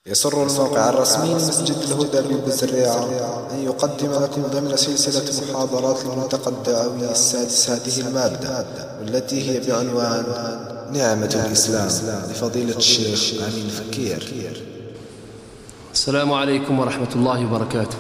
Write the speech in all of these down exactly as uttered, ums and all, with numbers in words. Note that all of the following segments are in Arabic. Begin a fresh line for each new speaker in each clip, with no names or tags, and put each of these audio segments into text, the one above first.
يسر الموقع الرسمي لمسجد الهدى بالبزريعة أن يقدم لكم ضمن سلسلة محاضرات الملتقى الدعوي السادس هذه المادة، والتي هي بعنوان نعمة الإسلام لفضيلة الشيخ أمين فكير.
السلام عليكم ورحمة الله وبركاته.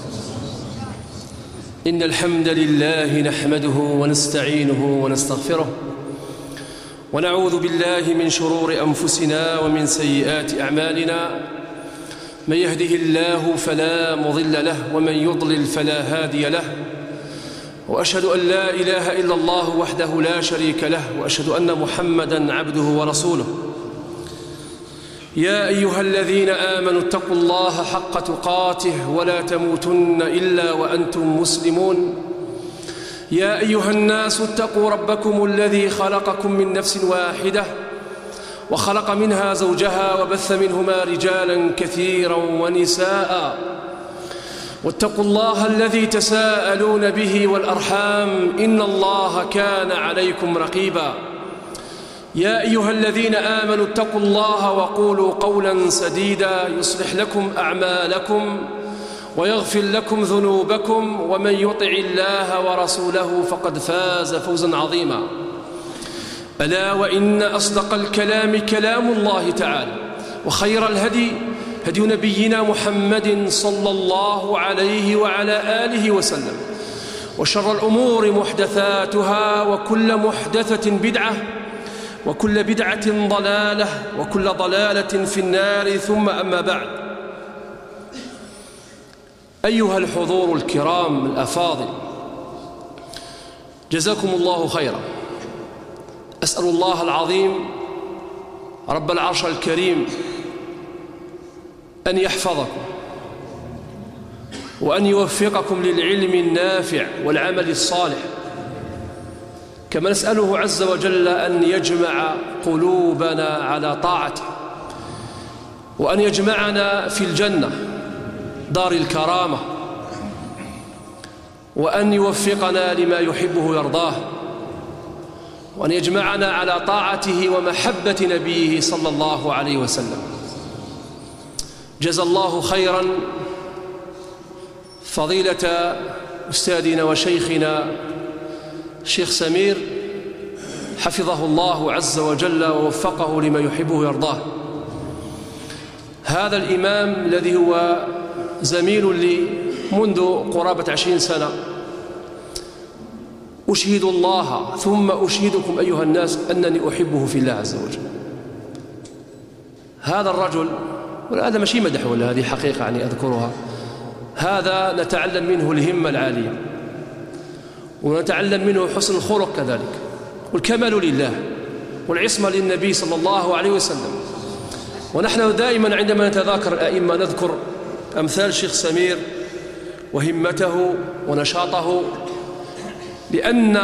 إن الحمد لله نحمده ونستعينه ونستغفره، ونعوذ بالله من شرور أنفسنا ومن سيئات أعمالنا. من يهده الله فلا مضل له، ومن يضلل فلا هادي له. وأشهد أن لا إله إلا الله وحده لا شريك له، وأشهد أن محمدًا عبده ورسوله. يا أيها الذين آمنوا اتقوا الله حق تقاته ولا تموتن إلا وأنتم مسلمون. يا أيها الناس اتقوا ربكم الذي خلقكم من نفس واحدة، وخلق منها زوجها، وبث منهما رجالا كثيرا ونساء. واتقوا الله الذي تساءلون به والأرحام، إن الله كان عليكم رقيبا. يا أيها الذين آمنوا اتقوا الله وقولوا قولا سديدا يصلح لكم أعمالكم ويغفر لكم ذنوبكم، ومن يطع الله ورسوله فقد فاز فوزا عظيما. ألا وإن أصدق الكلام كلام الله تعالى، وخير الهدي هدي نبينا محمد صلى الله عليه وعلى آله وسلم، وشر الأمور محدثاتها، وكل محدثة بدعة، وكل بدعة ضلالة، وكل ضلالة في النار. ثم أما بعد، أيها الحضور الكرام الأفاضل، جزاكم الله خيرا. أسأل الله العظيم رب العرش الكريم أن يحفظكم، وأن يوفقكم للعلم النافع والعمل الصالح، كما نسأله عز وجل أن يجمع قلوبنا على طاعته، وأن يجمعنا في الجنة دار الكرامة، وأن يوفقنا لما يحبه ويرضاه، وأن يجمعنا على طاعته ومحبة نبيه صلى الله عليه وسلم. جزا الله خيرا فضيلة أستاذنا وشيخنا الشيخ سمير، حفظه الله عز وجل ووفقه لما يحبه ويرضاه. هذا الإمام الذي هو زميل لي منذ قرابة عشرين سنة، أشهد الله ثم أشهدكم أيها الناس أنني أحبه في الله عز وجل. هذا الرجل، وهذا ماشي مدح ولا هذه حقيقة يعني أذكرها، هذا نتعلم منه الهمة العالية، ونتعلم منه حسن الخلق كذلك، والكمال لله، والعصمة للنبي صلى الله عليه وسلم. ونحن دائما عندما نتذاكر الأئمة نذكر أمثال الشيخ سمير وهمته ونشاطه، لأن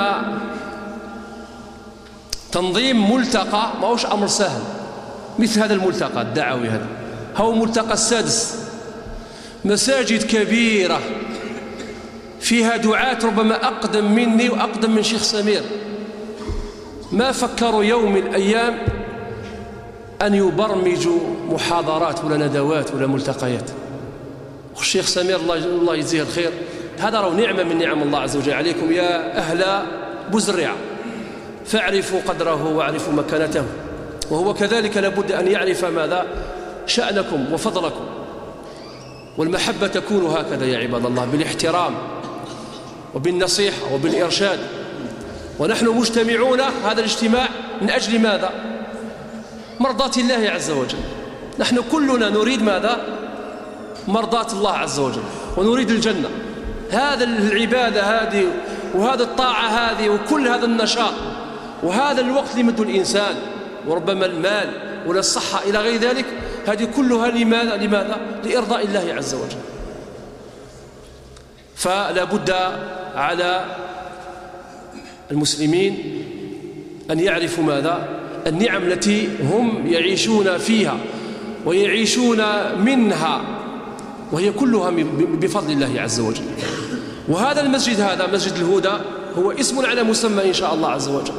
تنظيم ملتقى ما هوش أمر سهل. مثل هذا الملتقى الدعوي، هذا هو ملتقى السادس، مساجد كبيرة فيها دعاة ربما أقدم مني وأقدم من شيخ سمير، ما فكروا يوم من الأيام أن يبرمجوا محاضرات ولا ندوات ولا ملتقيات. الشيخ سمير الله يجزيه الخير، هذا راه نعمة من نعم الله عز وجل عليكم يا أهل بزريعة، فاعرفوا قدره واعرفوا مكانته، وهو كذلك لابد أن يعرف ماذا شأنكم وفضلكم. والمحبة تكون هكذا يا عباد الله، بالاحترام وبالنصيحة وبالإرشاد. ونحن مجتمعون هذا الاجتماع من أجل ماذا؟ مرضاة الله عز وجل. نحن كلنا نريد ماذا؟ مرضاة الله عز وجل، ونريد الجنة. هذا العبادة هذه، وهذا الطاعة هذه، وكل هذا النشاط، وهذا الوقت لمد الإنسان، وربما المال ولا الصحة إلى غير ذلك، هذه كلها لماذا؟ لماذا؟ لإرضاء الله عز وجل. فلا بد على المسلمين أن يعرفوا ماذا؟ النعم التي هم يعيشون فيها ويعيشون منها، وهي كلها بفضل الله عز وجل. وهذا المسجد، هذا مسجد الهدى، هو اسم على مسمى إن شاء الله عز وجل.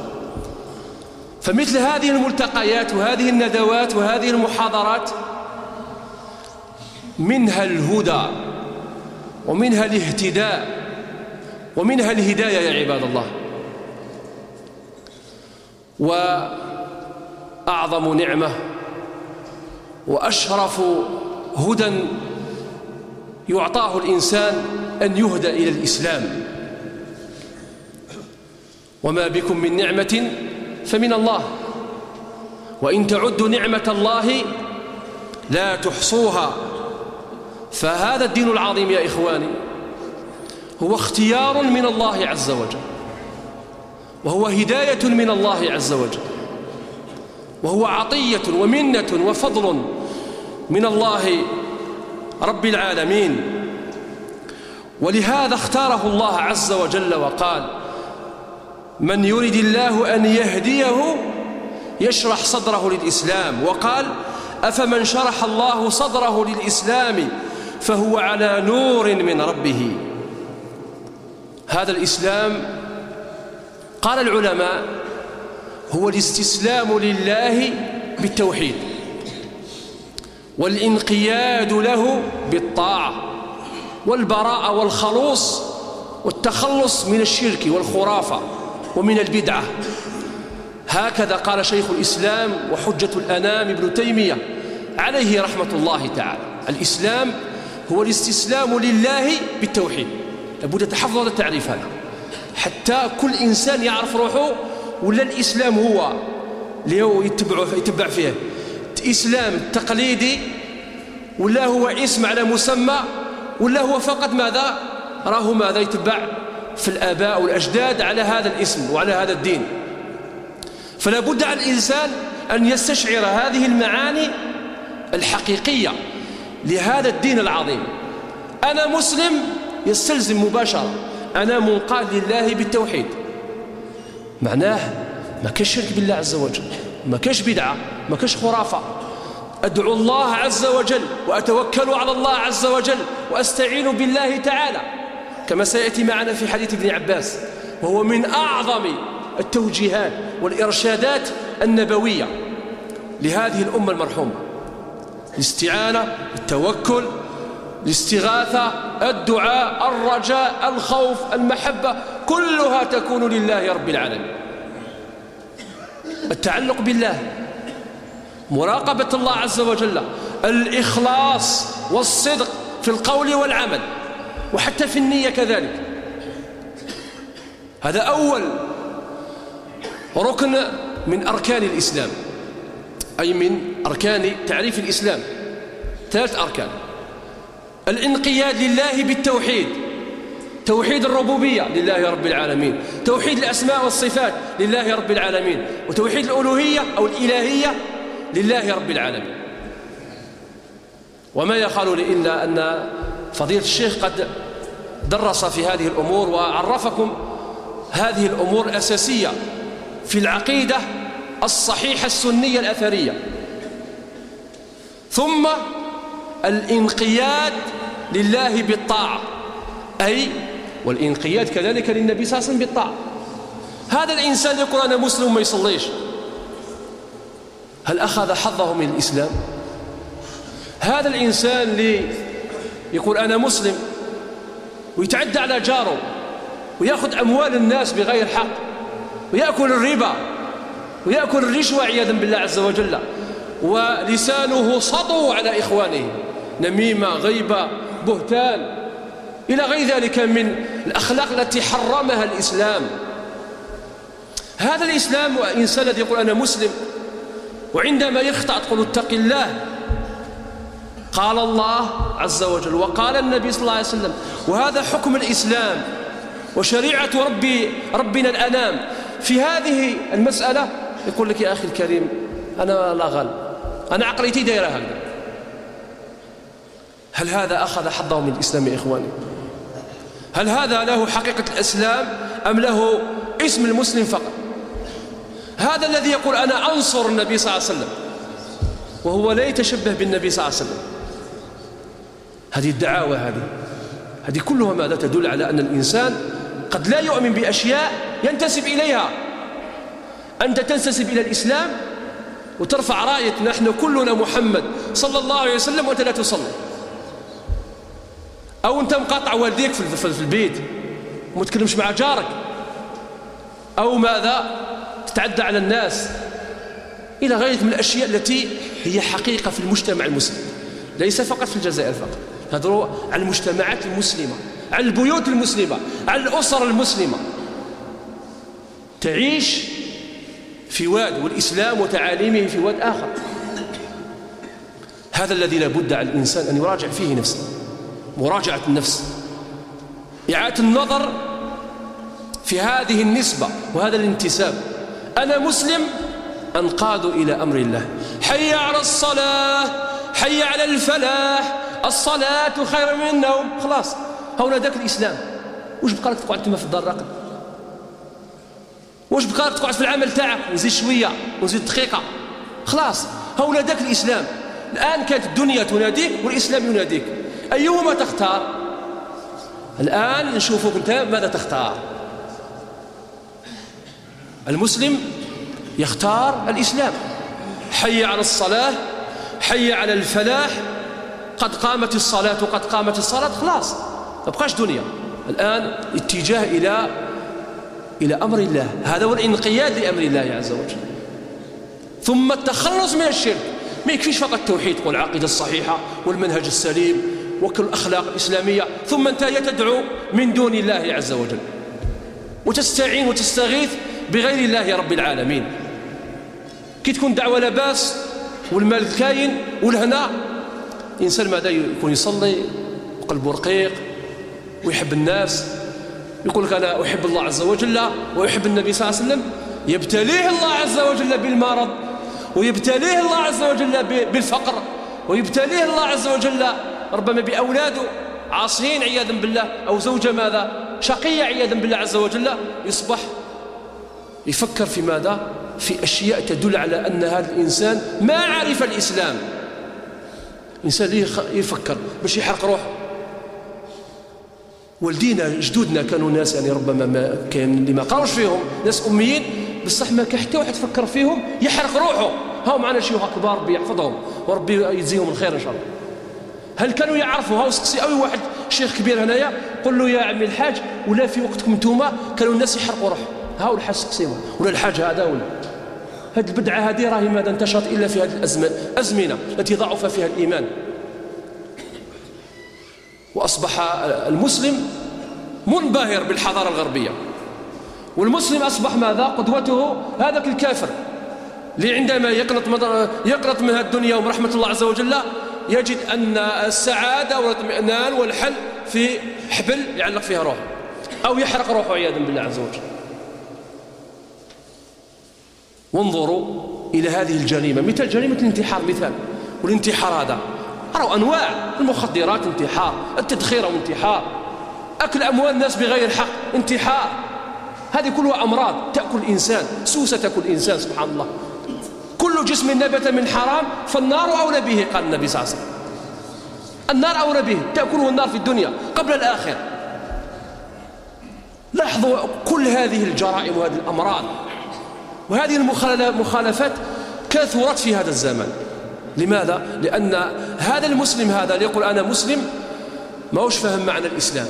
فمثل هذه الملتقيات وهذه الندوات وهذه المحاضرات منها الهدى ومنها الاهتداء ومنها الهداية يا عباد الله. وأعظم نعمة وأشرف هدى يعطاه الإنسان أن يهدى إلى الإسلام. وما بكم من نعمة فمن الله، وإن تعدوا نعمة الله لا تحصوها. فهذا الدين العظيم يا إخواني هو اختيار من الله عز وجل، وهو هداية من الله عز وجل، وهو عطية ومنة وفضل من الله رب العالمين. ولهذا اختاره الله عز وجل وقال: من يريد الله أن يهديه يشرح صدره للإسلام. وقال: أفمن شرح الله صدره للإسلام فهو على نور من ربه. هذا الإسلام قال العلماء هو الاستسلام لله بالتوحيد، والانقياد له بالطاعة، والبراءة والخلوص والتخلص من الشرك والخرافة ومن البدعة. هكذا قال شيخ الإسلام وحجة الأنام ابن تيمية عليه رحمة الله تعالى: الإسلام هو الاستسلام لله بالتوحيد. لابد تحفظ هذا التعريف هذا حتى كل إنسان يعرف روحه، ولا الإسلام هو اللي هو يتبع, يتبع فيه إسلام تقليدي، ولا هو اسم على مسمى، ولا هو فقط ماذا راه ماذا يتبع في الآباء والأجداد على هذا الاسم وعلى هذا الدين. فلا بد على الإنسان أن يستشعر هذه المعاني الحقيقية لهذا الدين العظيم. أنا مسلم يستلزم مباشرة أنا منقاد لله بالتوحيد، معناه ما كاش شرك بالله عز وجل، ما كاش بدعة، ما كاش خرافة. أدعو الله عز وجل وأتوكل على الله عز وجل وأستعين بالله تعالى، كما سيأتي معنا في حديث ابن عباس، وهو من أعظم التوجيهات والإرشادات النبوية لهذه الأمة المرحومة: الاستعانة، التوكل، الاستغاثة، الدعاء، الرجاء، الخوف، المحبة، كلها تكون لله رب العالمين. التعلق بالله، مراقبة الله عز وجل، الإخلاص والصدق في القول والعمل، وحتى في النية كذلك. هذا أول ركن من أركان الإسلام، أي من أركان تعريف الإسلام. ثلاث أركان: الانقياد لله بالتوحيد، توحيد الربوبية لله رب العالمين، توحيد الأسماء والصفات لله رب العالمين، وتوحيد الألوهية أو الإلهية لله رب العالمين. وما يقال لي إلا أن فضيلة الشيخ قد درس في هذه الأمور وعرفكم هذه الأمور الأساسية في العقيدة الصحيحة السنية الأثرية. ثم الانقياد لله بالطاعة، أي والانقياد كذلك للنبي صلى الله عليه وسلم بالطاعة. هذا الإنسان يقول أنا مسلم ما يصليش، هل أخذ حظه من الإسلام؟ هذا الإنسان اللي يقول أنا مسلم ويتعدى على جاره ويأخذ أموال الناس بغير حق ويأكل الربا ويأكل الرشوة عياذا بالله عز وجل، ولسانه سطو على إخوانه، نميمة، غيبة، بهتان، إلى غير ذلك من الأخلاق التي حرمها الإسلام. هذا الإسلام إنسان الذي يقول أنا مسلم وعندما يخطأ تقول اتق الله، قال الله عز وجل وقال النبي صلى الله عليه وسلم، وهذا حكم الإسلام وشريعة ربي ربنا الأنام. في هذه المسألة يقول لك يا أخي الكريم أنا لا غال، أنا عقليتي دايرة هكذا. هل هذا أخذ حظه من الإسلام يا إخواني؟ هل هذا له حقيقة الإسلام أم له اسم المسلم فقط؟ هذا الذي يقول أنا أنصر النبي صلى الله عليه وسلم وهو لا يتشبه بالنبي صلى الله عليه وسلم، هذه الدعاوى هذه هذه كلها ماذا تدل على أن الإنسان قد لا يؤمن بأشياء ينتسب إليها. أنت تنتسب إلى الإسلام وترفع راية نحن كلنا محمد صلى الله عليه وسلم وأنت لا تصلي، أو أنت مقاطع والديك في البيت وما تكلمش مع جارك، أو ماذا تتعدى على الناس، إلى غيرك من الأشياء التي هي حقيقة في المجتمع المسلم، ليس فقط في الجزائر فقط. نهضروا على المجتمعات المسلمة، على البيوت المسلمة، على الأسر المسلمة تعيش في واد، والإسلام وتعاليمه في واد آخر. هذا الذي لابد على الإنسان أن يراجع فيه نفسه، مراجعة النفس، إعادة النظر في هذه النسبة وهذا الانتساب. أنا مسلم أنقاد إلى أمر الله، حي على الصلاة، حي على الفلاح، الصلاة خير من النوم. خلاص، هنا ذاك الإسلام. واش بقى لك تقعد تما في الدار راقد؟ واش بقى لك تقعد في العمل تاعك ونزيد شوية ونزيد دقيقة؟ خلاص، هنا ذاك الإسلام. الآن كانت الدنيا تناديك والإسلام يناديك، أيهما تختار؟ الآن نشوفك أنت ماذا تختار. المسلم يختار الإسلام، حي على الصلاة، حي على الفلاح، قد قامت الصلاة وقد قامت الصلاة. خلاص، ما بقاش دنيا. الآن اتجاه إلى إلى أمر الله، هذا هو الانقياد لأمر الله عز وجل. ثم التخلص من الشرك. ما يكفيش فقط التوحيد والعقيدة الصحيحة والمنهج السليم وكل الأخلاق الإسلامية، ثم أنت تدعو من دون الله عز وجل وتستعين وتستغيث بغير الله رب العالمين. كي تكون دعوة لا باس والمال كاين والهنا، إنسان ماذا يكون يصلي وقلبه رقيق ويحب الناس، يقول لك أنا أحب الله عز وجل ويحب النبي صلى الله عليه وسلم، يبتليه الله عز وجل بالمرض، ويبتليه الله عز وجل بالفقر، ويبتليه الله عز وجل ربما بأولاده عاصين عياذا بالله، أو زوجة ماذا شقية عياذا بالله عز وجل. يصبح يفكر في ماذا؟ في أشياء تدل على أن هذا الإنسان ما عرف الإسلام. الإنسان يفكر باش يحرق روحه. والدينا جدودنا كانوا ناس يعني ربما ما كان اللي ما قراوش فيهم، ناس أميين بصح ما كان حتى واحد فكر فيهم يحرق روحه. هاو معنا شيوخ كبار ربي يحفظهم وربي يجزيهم الخير إن شاء الله. هل كانوا يعرفوا؟ هاو سقسي أي واحد شيخ كبير هنايا قل له يا عمي الحاج، ولا في وقتكم انتوما كانوا الناس يحرقوا روحهم، هاو الحاج سقسيهم ولا الحاج هذا ولا هذه البدعة هذه راهي ماذا انتشرت إلا في هذه الأزمنة التي ضعف فيها الإيمان. وأصبح المسلم منبهر بالحضارة الغربية، والمسلم أصبح ماذا؟ قدوته هذاك الكافر اللي عندما يقنط يقنط من هذه الدنيا ومن رحمة الله عز وجل يجد أن السعادة والاطمئنان والحل في حبل يعلق فيها روحه، أو يحرق روحه عياذا بالله عز وجل. وانظروا إلى هذه الجريمة، مثل جريمة الانتحار مثال. والانتحار هذا أروا أنواع، المخدرات انتحار، التدخير انتحار، أكل أموال الناس بغير حق انتحار. هذه كلها أمراض تأكل الإنسان، سوسة تأكل الإنسان سبحان الله. كل جسم نبت من حرام فالنار أولى به، قال النبي صلى الله عليه وسلم. النار أولى به، تأكله النار في الدنيا قبل الآخرة. لاحظوا كل هذه الجرائم وهذه الأمراض وهذه المخالفات كثرت في هذا الزمن. لماذا؟ لأن هذا المسلم هذا اللي يقول أنا مسلم ما هوش فهم معنى الإسلام،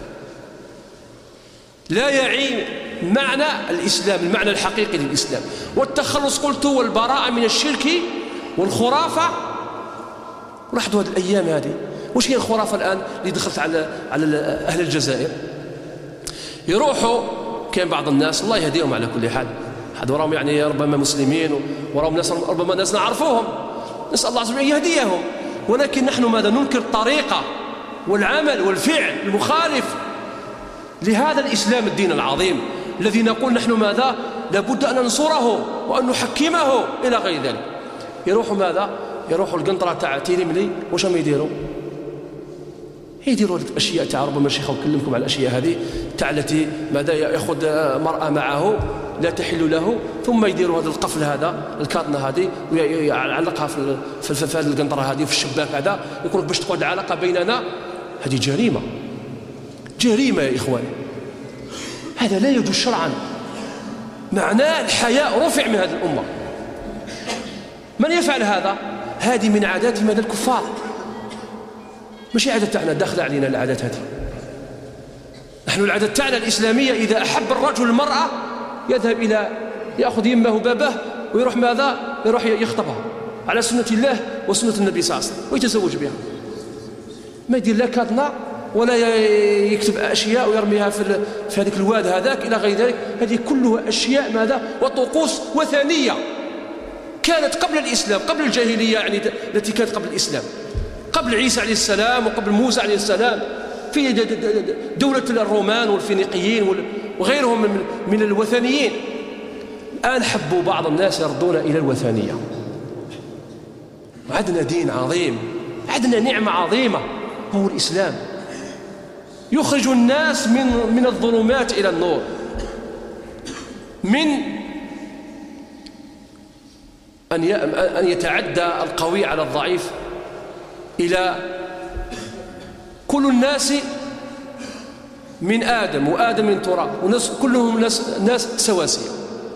لا يعي معنى الإسلام، المعنى الحقيقي للإسلام. والتخلص قلت والبراءة من الشرك والخرافة. لاحظوا هذه الأيام هذه وش هي الخرافة الآن اللي دخلت على على أهل الجزائر؟ يروحوا كان بعض الناس الله يهديهم على كل حال، هذو راهم يعني ربما مسلمين وراهم ناس ربما ناس نعرفوهم، نسأل الله عز وجل يهديهم. ولكن نحن ماذا؟ ننكر الطريقة والعمل والفعل المخالف لهذا الإسلام الدين العظيم الذي نقول نحن ماذا؟ لابد أن ننصره وأن نحكمه إلى غير ذلك. يروحوا ماذا؟ يروحوا القنطرة تاع تيلملي، واش هم يديروا؟ يديروا الأشياء تاع ربما الشيخ أكلمكم على الأشياء هذه تاع التي ماذا يأخذ مرأة معه لا تحل له، ثم يديروا هذا القفل هذا الكاطنة هذه ويعلقها في في في هذه القنطرة هذه في الشباك هذا، يقول باش تقعد العلاقة بيننا. هذه جريمة، جريمة يا إخواني، هذا لا يجوز شرعا. معناه الحياء رفع من هذه الأمة. من يفعل هذا؟ هذه من عادات ماذا؟ الكفار. ماشي عادة تاعنا داخلة علينا العادات هذه. نحن العادة تاعنا الإسلامية إذا أحب الرجل المرأة يذهب إلى يأخذ يمه بابه ويروح ماذا؟ يروح يخطبها على سنة الله وسنة النبي صلى الله عليه وسلم ويتزوج بها. ما يدير لا كاتنا ولا يكتب أشياء ويرميها في في هذيك الواد هذاك إلى غير ذلك. هذه كلها أشياء ماذا؟ وطقوس وثنية كانت قبل الإسلام، قبل الجاهلية يعني التي كانت قبل الإسلام، قبل عيسى عليه السلام وقبل موسى عليه السلام، في دولة الرومان والفينيقيين وغيرهم من الوثنيين. الآن حبوا بعض الناس يردون إلى الوثنية. عندنا دين عظيم، عندنا نعمة عظيمة هو الإسلام، يخرج الناس من من الظلمات إلى النور، من أن أن يتعدى القوي على الضعيف، إلى كل الناس من آدم وآدم من تراب والناس كلهم ناس, ناس سواسية.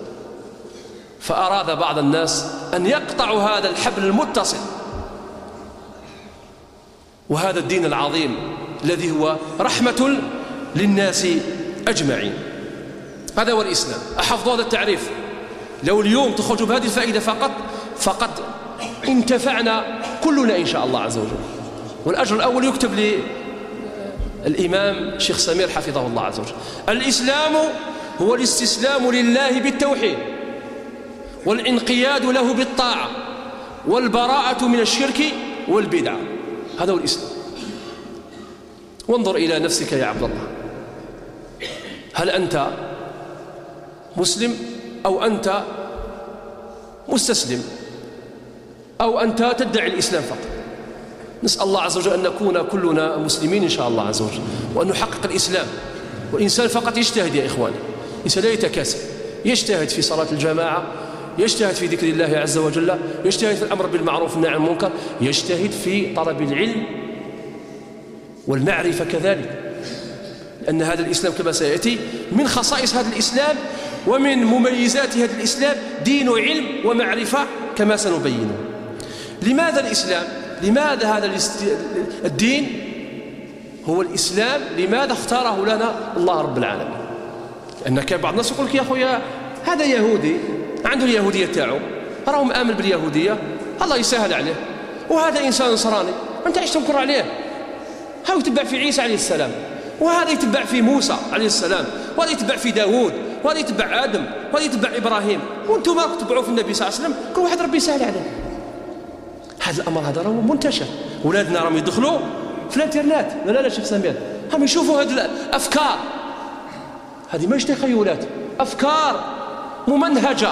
فأراد بعض الناس أن يقطعوا هذا الحبل المتصل وهذا الدين العظيم الذي هو رحمة للناس أجمعين. هذا هو الإسلام. أحفظوا هذا التعريف. لو اليوم تخرجوا بهذه الفائدة فقط فقد انتفعنا كلنا إن شاء الله عز وجل. والأجر الأول يكتب للإمام الشيخ سمير حفظه الله عز وجل. الإسلام هو الاستسلام لله بالتوحيد والانقياد له بالطاعة والبراءة من الشرك والبدع. هذا هو الإسلام. وانظر إلى نفسك يا عبد الله، هل أنت مسلم أو أنت مستسلم أو أنت تدعي الإسلام فقط؟ نسأل الله عز وجل أن نكون كلنا مسلمين إن شاء الله عز وجل وأن نحقق الإسلام. والإنسان فقط يجتهد يا إخواني، الإنسان لا يتكاسل، يجتهد في صلاة الجماعة، يجتهد في ذكر الله عز وجل، يجتهد في الأمر بالمعروف والنهي عن المنكر، يجتهد في طلب العلم والمعرفة كذلك، لأن هذا الإسلام كما سيأتي من خصائص هذا الإسلام ومن مميزات هذا الإسلام دين علم ومعرفة كما سنبينه. لماذا الإسلام؟ لماذا هذا الدين هو الإسلام؟ لماذا اختاره لنا الله رب العالمين؟ لأن كان بعض الناس يقول لك يا أخويا هذا يهودي عنده اليهودية تاعو، راهو مآمن باليهودية الله يسهل عليه، وهذا إنسان نصراني أنت عايش تنكر عليه، هاو يتبع في عيسى عليه السلام، وهذا يتبع في موسى عليه السلام، وهذا يتبع في داود، وهذا يتبع آدم، وهذا يتبع إبراهيم، وأنتم ما تتبعوا في النبي صلى الله عليه وسلم، كل واحد ربي يسهل عليه. هذا الأمر هذا راهو منتشر، أولادنا راهم يدخلوا في الانترنت، لا لا لا شيخ سمير، هم يشوفوا هذه الأفكار، هذه ماهيش تخيلات، أفكار ممنهجة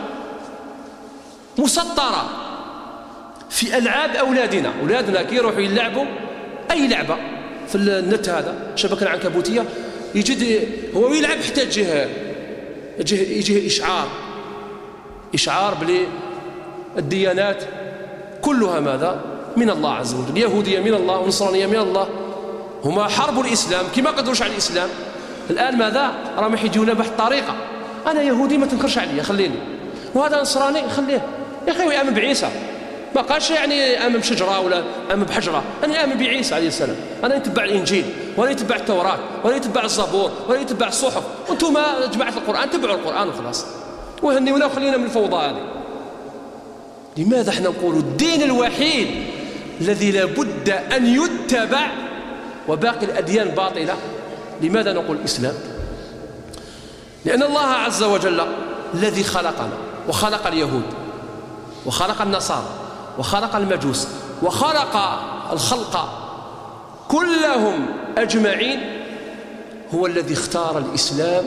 مسطرة في ألعاب أولادنا. أولادنا كي يروحوا يلعبوا أي لعبة في النت هذا الشبكة العنكبوتية يجد هو يلعب حتى يجيه يجيه, يجيه إشعار إشعار بلي الديانات كلها ماذا؟ من الله عز وجل، اليهودية من الله والنصرانية من الله، هما حرب الإسلام كما قدروش على الإسلام. الآن ماذا؟ راهم يحيجونا بواحد الطريقة، أنا يهودي ما تنكرش عليا خليني، وهذا نصراني خليه يا أخي يآمن بعيسى، ما قالش يعني آمن بشجرة ولا آمن بحجرة، أنا آمن بعيسى عليه السلام، أنا نتبع الإنجيل ولا يتبع التوراة ولا يتبع الزبور ولا يتبع الصحف، وأنتم جماعة القرآن تبعوا القرآن وخلاص، وهنيونا وخلينا من الفوضى هذه. لماذا احنا نقول الدين الوحيد الذي لابد أن يتبع وباقي الأديان باطلة؟ لماذا نقول الإسلام؟ لأن الله عز وجل الذي خلقنا وخلق اليهود وخلق النصارى وخلق المجوس وخلق الخلق كلهم أجمعين هو الذي اختار الإسلام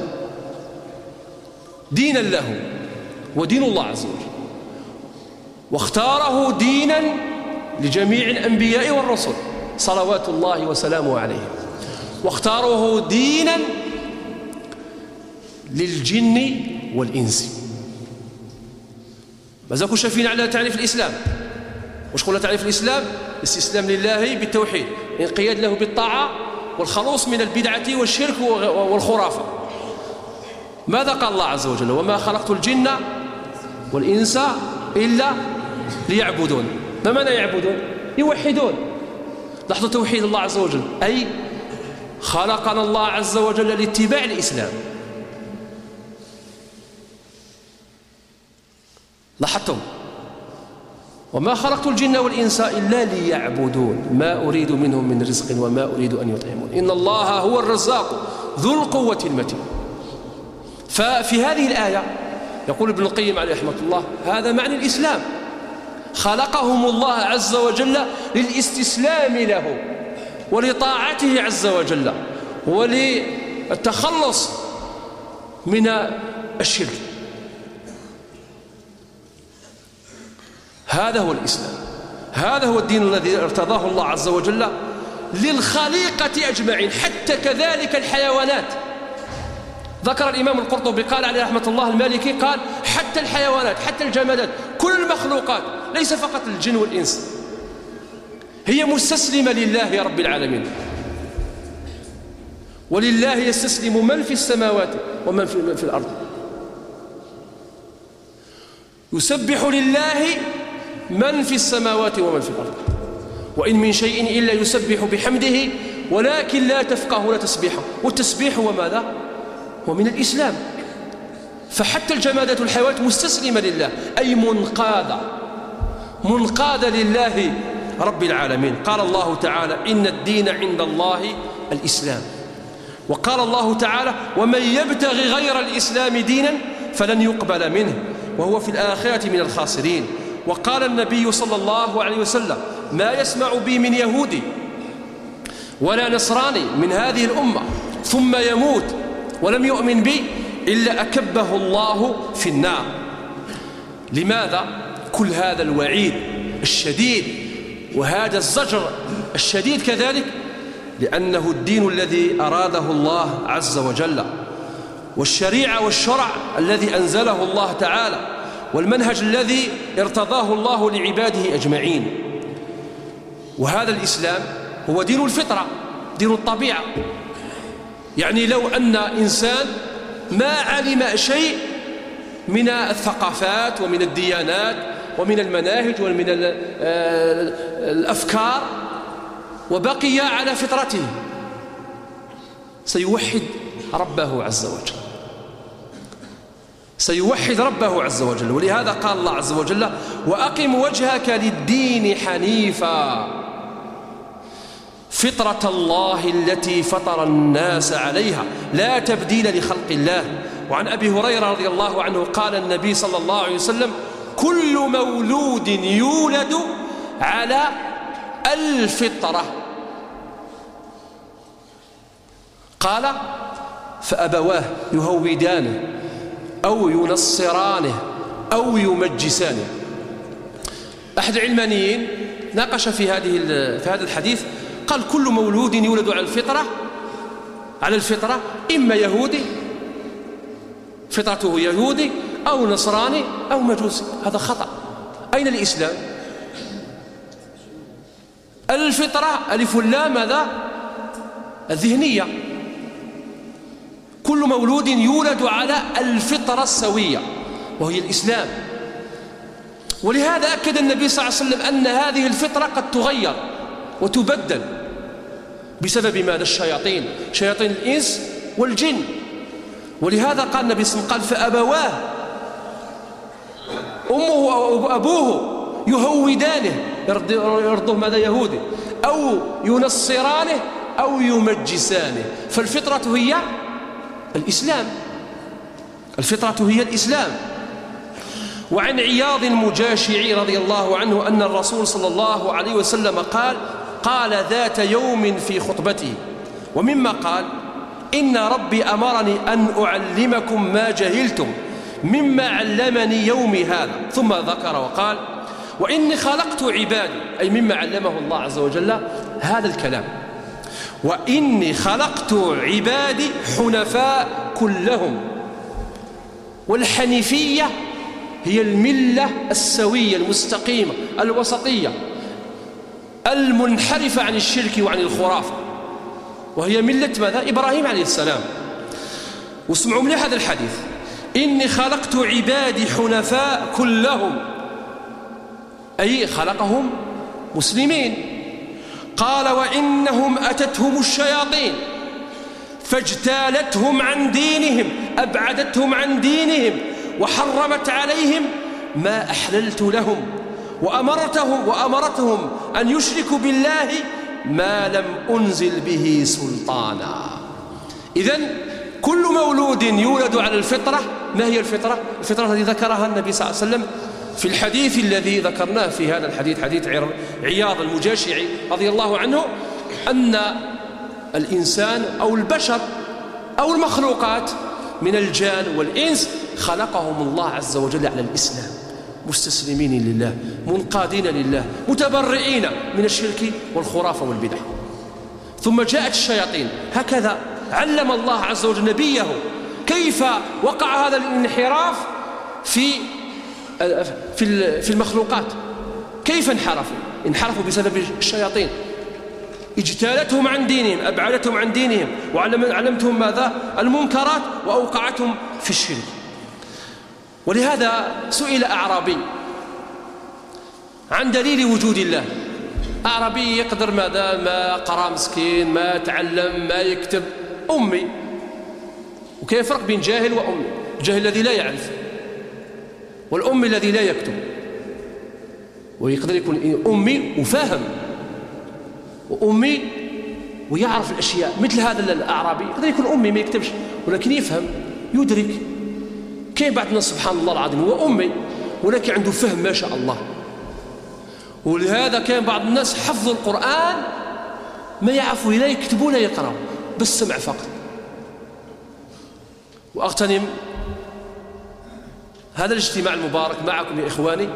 دينا له ودين الله عز وجل، واختاره دينا لجميع الأنبياء والرسل صلوات الله وسلامه عليهم، واختاره دينا للجن والإنس. مازال شايفين على تعريف الإسلام. واش قلنا تعريف الإسلام؟ الاستسلام لله بالتوحيد، الانقياد له بالطاعة والخلوص من البدعة والشرك والخرافة. ماذا قال الله عز وجل؟ وما خلقت الجن والإنس إلا ليعبدون. ما معنى يعبدون؟ يوحدون. لحظة توحيد الله عز وجل، أي خلقنا الله عز وجل لاتباع الإسلام. لاحظتم؟ وما خلقت الجن والإنس إلا ليعبدون ما أريد منهم من رزق وما أريد أن يطعمون إن الله هو الرزاق ذو القوة المتين. ففي هذه الآية يقول ابن القيم عليه رحمة الله هذا معنى الإسلام، خلقهم الله عز وجل للاستسلام له ولطاعته عز وجل وللتخلص من الشرك. هذا هو الإسلام، هذا هو الدين الذي ارتضاه الله عز وجل للخليقة أجمعين، حتى كذلك الحيوانات. ذكر الإمام القرطبي قال عليه رحمة الله المالكي قال حتى الحيوانات حتى الجمادات كل المخلوقات ليس فقط الجن والإنس هي مستسلمة لله رب العالمين، ولله يستسلم من في السماوات ومن في الأرض. يسبح لله من في السماوات ومن في الأرض وإن من شيء إلا يسبح بحمده ولكن لا تفقهون تسبيحه. والتسبيح هو ماذا؟ هو من الإسلام. فحتى الجمادات والحيوانات مستسلمة لله، أي منقادة منقادة لله رب العالمين. قال الله تعالى إن الدين عند الله الإسلام، وقال الله تعالى ومن يبتغي غير الإسلام دينا فلن يقبل منه وهو في الآخرة من الخاسرين. وقال النبي صلى الله عليه وسلم ما يسمع بي من يهودي ولا نصراني من هذه الأمة ثم يموت ولم يؤمن بي إلا أكبه الله في النار. لماذا؟ كل هذا الوعيد الشديد وهذا الزجر الشديد كذلك لأنه الدين الذي أراده الله عز وجل، والشريعة والشرع الذي أنزله الله تعالى، والمنهج الذي ارتضاه الله لعباده أجمعين. وهذا الإسلام هو دين الفطرة، دين الطبيعة. يعني لو أن إنسان ما علم شيء من الثقافات ومن الديانات ومن المناهج ومن الأفكار وبقي على فطرته سيوحد ربه عز وجل، سيوحد ربه عز وجل. ولهذا قال الله عز وجل وأقم وجهك للدين حنيفا فطرة الله التي فطر الناس عليها لا تبديل لخلق الله. وعن أبي هريرة رضي الله عنه قال النبي صلى الله عليه وسلم كل مولود يولد على الفطرة. قال فأبواه يهودانه أو ينصرانه أو يمجسانه. أحد العلمانيين ناقش في هذه في هذا الحديث قال كل مولود يولد على الفطرة على الفطرة إما يهودي فطرته يهودي أو نصراني أو مجوسي. هذا خطأ. أين الإسلام؟ الفطرة ألف اللام ماذا؟ الذهنية. كل مولود يولد على الفطرة السوية وهي الإسلام. ولهذا أكد النبي صلى الله عليه وسلم أن هذه الفطرة قد تغير وتبدل بسبب ماذا؟ الشياطين، شياطين الإنس والجن. ولهذا قال النبي صلى الله عليه وسلم قال فأبواه أمه أو أبوه يهودانه يرضوه ماذا؟ يهودي أو ينصرانه أو يمجسانه. فالفطرة هي الإسلام، الفطرة هي الإسلام. وعن عياض المجاشعي رضي الله عنه أن الرسول صلى الله عليه وسلم قال قال ذات يوم في خطبته ومما قال إن ربي أمرني أن أعلمكم ما جهلتم مما علمني يومي هذا. ثم ذكر وقال وإني خلقت عبادي، أي مما علمه الله عز وجل هذا الكلام، وإني خلقت عبادي حنفاء كلهم. والحنيفية هي الملة السوية المستقيمة الوسطية المنحرفة عن الشرك وعن الخرافة، وهي ملة ماذا؟ إبراهيم عليه السلام. واسمعوا مليح هذا الحديث إني خلقت عبادي حنفاء كلهم، أي خلقهم مسلمين. قال وإنهم أتتهم الشياطين فاجتالتهم عن دينهم، أبعدتهم عن دينهم وحرمت عليهم ما أحللت لهم وأمرتهم, وأمرتهم أن يشركوا بالله ما لم أنزل به سلطانا. إذن كل مولود يولد على الفطرة. ما هي الفطرة؟ الفطرة التي ذكرها النبي صلى الله عليه وسلم في الحديث الذي ذكرناه في هذا الحديث، حديث عياض المجاشعي رضي الله عنه، أن الإنسان أو البشر أو المخلوقات من الجان والإنس خلقهم الله عز وجل على الإسلام، مستسلمين لله، منقادين لله، متبرئين من الشرك والخرافة والبدع. ثم جاءت الشياطين. هكذا علم الله عز وجل نبيه كيف وقع هذا الانحراف في في المخلوقات، كيف انحرفوا انحرفوا بسبب الشياطين. اجتالتهم عن دينهم، أبعدتهم عن دينهم، وعلمتهم ماذا؟ المنكرات، وأوقعتهم في الشرك. ولهذا سئل أعرابي عن دليل وجود الله. أعرابي يقدر ماذا؟ ما قرأ مسكين، ما تعلم، ما يكتب، أمي. وكيف فرق بين جاهل وأمي؟ الجاهل الذي لا يعرف، والأمي الذي لا يكتب. ويقدر يكون أمي وفاهم، وأمي ويعرف الأشياء. مثل هذا الأعرابي يقدر يكون أمي ما يكتبش ولكن يفهم يدرك. كاين بعض الناس سبحان الله العظيم هو أمي ولكن عنده فهم ما شاء الله. ولهذا كاين بعض الناس حفظوا القرآن ما يعرفوا لا يكتبوا ولا يقرأوا، بس سمع فقط. وأغتنم هذا الاجتماع المبارك معكم يا إخواني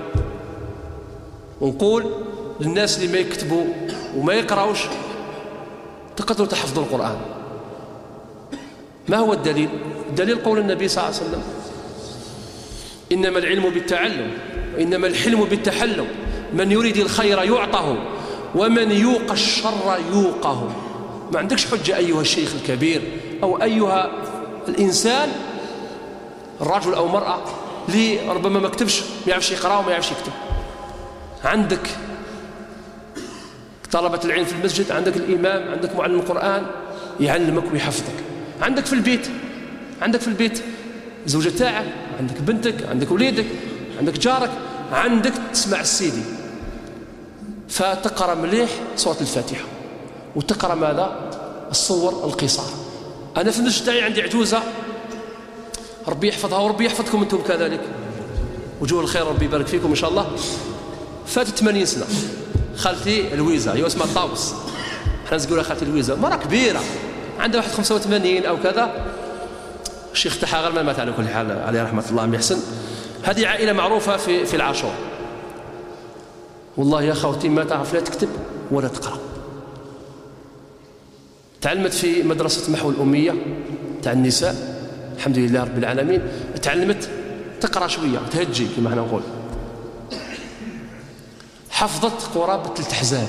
ونقول للناس اللي ما يكتبوا وما يقرأوش تقدروا تحفظوا القرآن. ما هو الدليل؟ الدليل قول النبي صلى الله عليه وسلم: إنما العلم بالتعلم وإنما الحلم بالتحلم، من يريد الخير يعطه ومن يوق الشر يوقه. ما عندكش حجة أيها الشيخ الكبير أو أيها الإنسان الرجل أو مرأة اللي ربما ما كتبش، ما يعرفش يقرأ وما يعرفش يكتب. عندك طلبة العلم في المسجد، عندك الإمام، عندك معلم القرآن يعلمك ويحفظك. عندك في البيت، عندك في البيت زوجة تاعك، عندك بنتك، عندك وليدك، عندك جارك، عندك تسمع السيدي. فتقرأ مليح سورة الفاتحة وتقرأ ماذا؟ الصور القصار. أنا في المسجد تاعي عندي عجوزة ربي يحفظها وربي يحفظكم أنتم كذلك، وجوه الخير ربي يبارك فيكم إن شاء الله. فاتت ثمانين سنة، خالتي الويزة، هي اسمها طاوس، احنا نقولها خالتي الويزة، مرة كبيرة عندها واحد خمسة وثمانين أو كذا. الشيخ تاعها غير ما مات على كل حال عليه رحمة الله محسن. هذه عائلة معروفة في في العاشور. والله يا خوتي ما تعرف لا تكتب ولا تقرأ. تعلمت في مدرسة محو الأمية تاع النساء الحمد لله رب العالمين. تعلمت تقرأ شوية وتهجي كما احنا نقول. حفظت قرابة ثلاث أحزاب،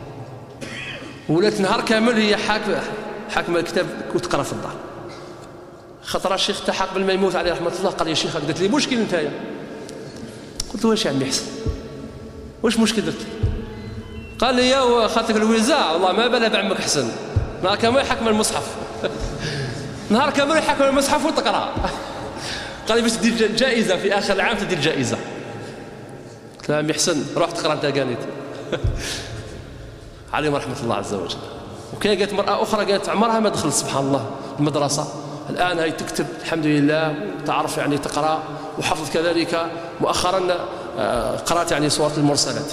ولات نهار كامل هي حاكمة حاكمة الكتاب وتقرأ في الدار. خطرة الشيخ تاعها قبل ما يموت عليه رحمة الله قال لي: يا شيخ قالت لي مشكل نتايا؟ قلت له: واش يا عمي حسن واش مشكل درت؟ قال لي: يا خالتك الوزاع والله ما بالها بعمك حسن، نهار كامل يحكم المصحف نهار كامل يحكم المصحف وتقرأ. قال لي: باش تدير جائزة في آخر العام تدير جائزة. قلت له: عمي حسن روح تقرأ انت قانيت. عليهم رحمة الله عز وجل. وكاين قالت مرأة أخرى قالت عمرها ما دخلت سبحان الله المدرسة، الآن هي تكتب الحمد لله، تعرف يعني تقرأ، وحفظ كذلك. مؤخرا قرأت يعني سورة المرسلات.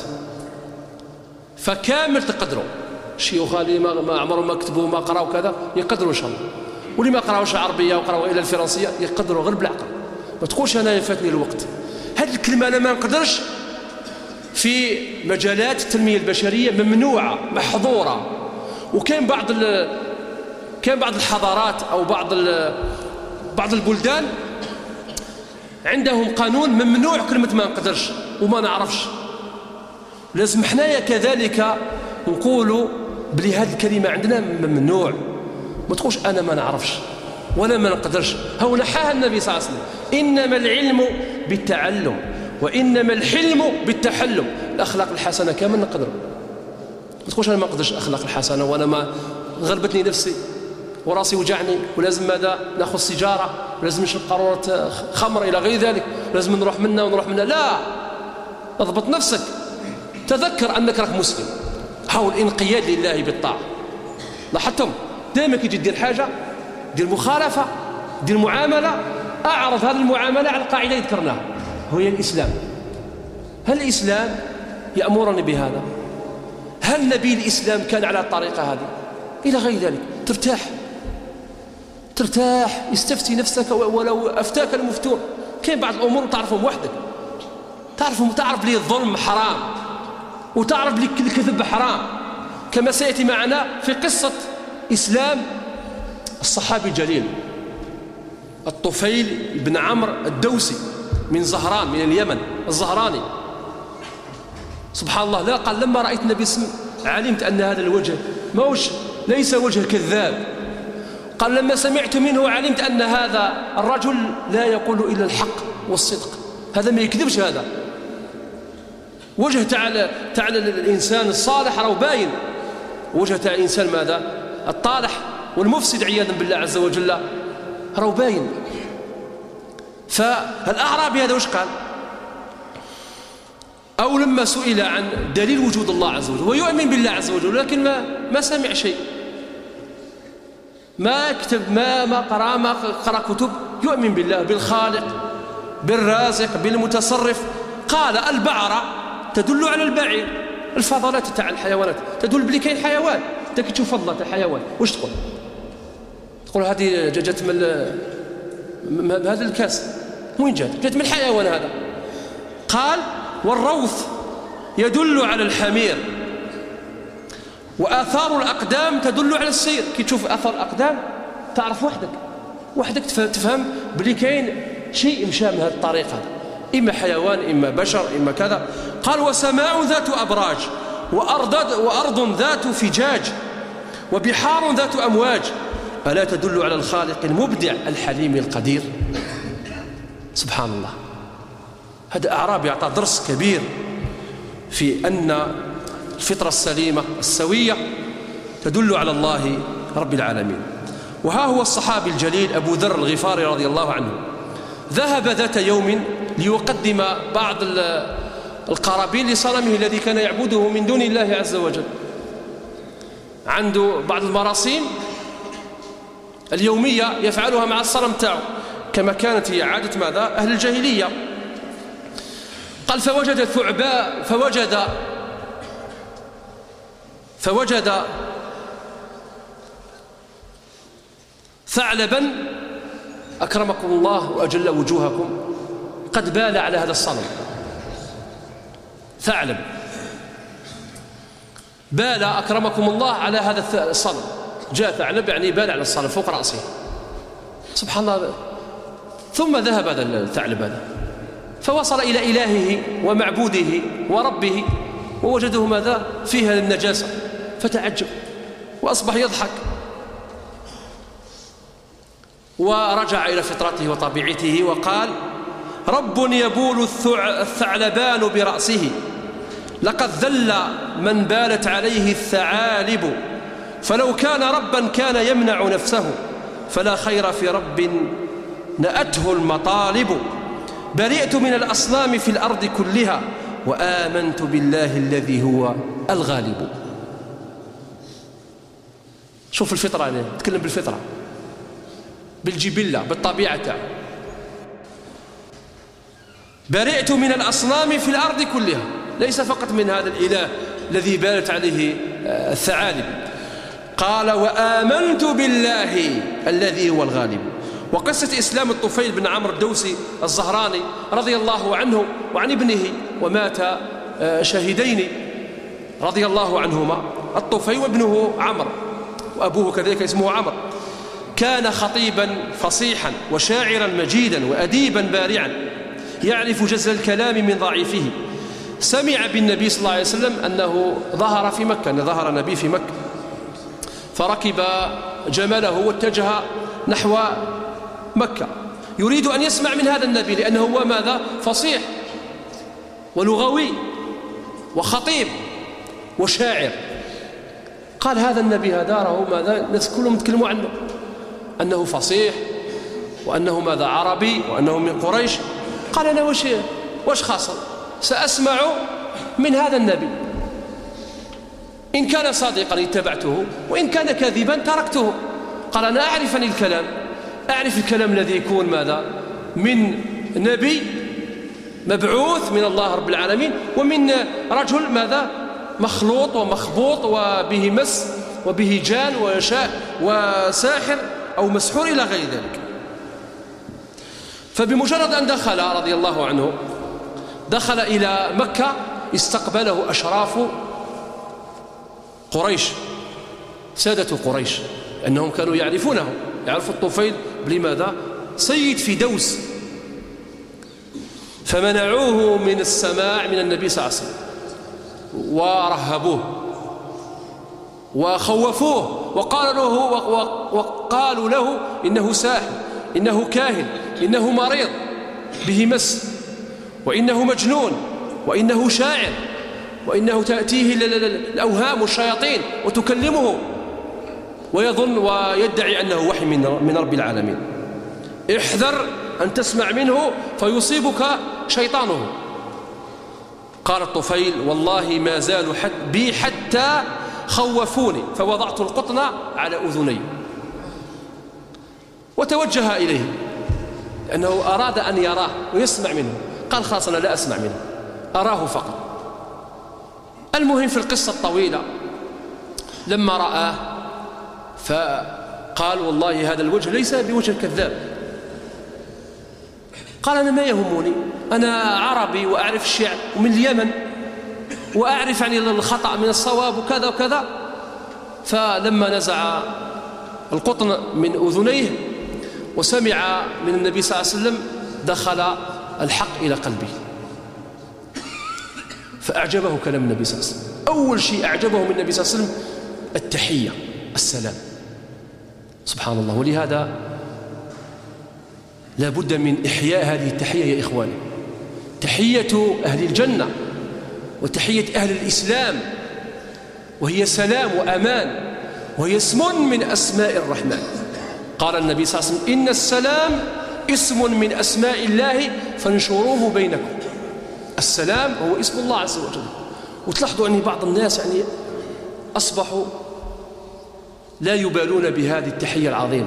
فكامل تقدروا الشيوخ اللي ما عمرهم ما كتبوا ما قرأوا كذا يقدروا إن شاء الله، واللي ما قرأوش العربية وقرأوا إلى الفرنسية يقدروا غير بالعقل. ما تقولش أنا يفاتني الوقت. هذه الكلمة أنا ما نقدرش. في مجالات التنمية البشرية ممنوعة محظورة. وكان بعض كان بعض الحضارات أو بعض بعض البلدان عندهم قانون ممنوع كلمة ما نقدرش وما نعرفش. لازم حنايا كذلك نقولوا بلي هذه الكلمة عندنا ممنوع. ما تقولش أنا ما نعرفش ولا ما نقدرش. هو نحاها النبي صلى الله عليه وسلم: إنما العلم بالتعلم وإنما الحلم بالتحلم. الأخلاق الحسنة كامل نقدر. ما تقولش أنا ما نقدرش الأخلاق الحسنة وأنا ما غلبتني نفسي وراسي وجعني ولازم ماذا ناخذ سيجارة ولازم نشرب قارورة خمر إلى غير ذلك، لازم نروح منا ونروح منا. لا، اضبط نفسك، تذكر أنك راك مسلم، حاول انقياد لله بالطاعة. لاحظتم دائما كي تجي دير حاجة دير مخالفة دير معاملة، أعرض هذه المعاملة على القاعدة اللي ذكرناها وهي الإسلام. هل الإسلام يأمرني بهذا؟ هل نبي الإسلام كان على الطريقة هذه؟ إلى غير ذلك. ترتاح ترتاح استفتي نفسك ولو أفتاك المفتون. كاين بعض الأمور تعرفهم وحدك، تعرفهم تعرف لي الظلم حرام وتعرف لي الكذب حرام، كما سيأتي معنا في قصة إسلام الصحابي الجليل الطفيل بن عمرو الدوسي من زهران من اليمن الزهراني. سبحان الله، لا قال لما رأيت النبي صلى الله عليه وسلم علمت أن هذا الوجه موش ليس وجه كذاب. قال لما سمعت منه علمت أن هذا الرجل لا يقول إلا الحق والصدق، هذا ما يكذبش، هذا وجه تعالى تعالى الإنسان الصالح راه باين، وجه تاع الإنسان ماذا الطالح والمفسد عياذا بالله عز وجل راه باين. فالأعرابي هذا وش قال؟ أو لما سئل عن دليل وجود الله عز وجل ويؤمن بالله عز وجل لكن ما ما سمع شيء، ما كتب ما ما قرأ ما قرأ كتب، يؤمن بالله بالخالق بالرازق بالمتصرف. قال البعرة تدل على البعير، الفضلات تاع الحيوانات تدل بلي كاين حيوان، انت كي تشوف فضلة تاع الحيوان واش تقول؟ تقول هذه جات من هذا الكاس، وين جات؟ جات من الحيوان هذا. قال والروث يدل على الحمير، وآثار الأقدام تدل على السير. كي تشوف آثار الأقدام تعرف وحدك وحدك تفهم بلي كاين شيء مشى من هذه الطريقة، إما حيوان إما بشر إما كذا. قال وسماء ذات أبراج وأرض, وأرض ذات فجاج وبحار ذات أمواج، ألا تدل على الخالق المبدع الحليم القدير. سبحان الله، هذا أعرابي يعطى درس كبير في أن الفطرة السليمة السوية تدل على الله رب العالمين. وها هو الصحابي الجليل أبو ذر الغفاري رضي الله عنه ذهب ذات يوم ليقدم بعض القرابين لصنمه الذي كان يعبده من دون الله عز وجل. عنده بعض المراسيم اليومية يفعلها مع الصنم تاعه كما كانت هي عادة ماذا أهل الجاهلية. قال فوجد ثعباء فوجد فوجد ثعلبا أكرمكم الله وأجل وجوهكم قد بال على هذا الصنم. ثعلب بال أكرمكم الله على هذا الصنم، جاء ثعلب يعني بال على الصنم فوق رأسه. سبحان الله. ثم ذهب هذا الثعلب هذا فوصل إلى إلهه ومعبوده وربه ووجده ماذا فيها النجاسة، فتعجب وأصبح يضحك ورجع إلى فطرته وطبيعته وقال رب يبول الثعلبان برأسه لقد ذل من بالت عليه الثعالب، فلو كان ربا كان يمنع نفسه، فلا خير في رب نأته المطالب، برئت من الأصنام في الأرض كلها وآمنت بالله الذي هو الغالب. شوف الفطرة يعني. تكلم بالفطرة بالجبلة بالطبيعة تاعه. برئت من الأصنام في الأرض كلها، ليس فقط من هذا الإله الذي بالت عليه الثعالب. قال وآمنت بالله الذي هو الغالب. وقصة إسلام الطفيل بن عمرو الدوسي الزهراني رضي الله عنه وعن ابنه، ومات شهيدين رضي الله عنهما، الطفيل وابنه عمرو وأبوه كذلك اسمه عمرو. كان خطيبا فصيحا وشاعرا مجيدا وأديبا بارعا يعرف جزل الكلام من ضعيفه. سمع بالنبي صلى الله عليه وسلم أنه ظهر في مكة، أن ظهر النبي في مكة، فركب جمله واتجه نحو مكة يريد أن يسمع من هذا النبي، لأنه هو ماذا فصيح ولغوي وخطيب وشاعر قال هذا النبي هذا راهو ماذا الناس كلهم يتكلموا عنه أنه فصيح وأنه ماذا عربي وأنه من قريش. قال أنا وش وش خاصة سأسمع من هذا النبي، إن كان صادقا اتبعته وإن كان كاذبا تركته. قال أنا أعرف عن الكلام، أعرف الكلام الذي يكون ماذا من نبي مبعوث من الله رب العالمين، ومن رجل ماذا مخلوط ومخبوط وبه مس وبه جان وشاء وساحر أو مسحور إلى غير ذلك. فبمجرد أن دخل رضي الله عنه دخل إلى مكة استقبله أشراف قريش، سادة قريش، أنهم كانوا يعرفونه، يعرفوا الطفيل لماذا سيد في دوس، فمنعوه من السماع من النبي صلى الله عليه وسلم ورهبوه وخوفوه وقالوا له, وقالوا له إنه ساحر، إنه كاهن، إنه مريض به مس، وإنه مجنون، وإنه شاعر، وإنه تأتيه الأوهام والشياطين وتكلمه ويظن ويدعي أنه وحي من رب العالمين. احذر أن تسمع منه فيصيبك شيطانه. قال الطفيل والله ما زالوا حت بي حتى خوفوني فوضعت القطن على أذني. وتوجه إليه لأنه أراد أن يراه ويسمع منه. قال خلاص أنا لا أسمع منه، أراه فقط. المهم في القصة الطويلة لما رآه فقال والله هذا الوجه ليس بوجه كذاب. قال أنا ما يهمني، أنا عربي وأعرف الشعر ومن اليمن وأعرف عن الخطأ من الصواب وكذا وكذا. فلما نزع القطن من أذنيه وسمع من النبي صلى الله عليه وسلم دخل الحق إلى قلبه، فأعجبه كلام النبي صلى الله عليه وسلم. أول شيء أعجبه من النبي صلى الله عليه وسلم التحية، السلام. سبحان الله. ولهذا لا بد من إحياء هذه التحية يا إخواني، تحية أهل الجنة وتحية أهل الإسلام، وهي سلام وأمان، وهي اسم من أسماء الرحمن. قال النبي صلى الله عليه وسلم إن السلام اسم من أسماء الله فانشروه بينكم. السلام هو اسم الله عز وجل. وتلاحظوا أن بعض الناس يعني أصبحوا لا يبالون بهذه التحية العظيمة،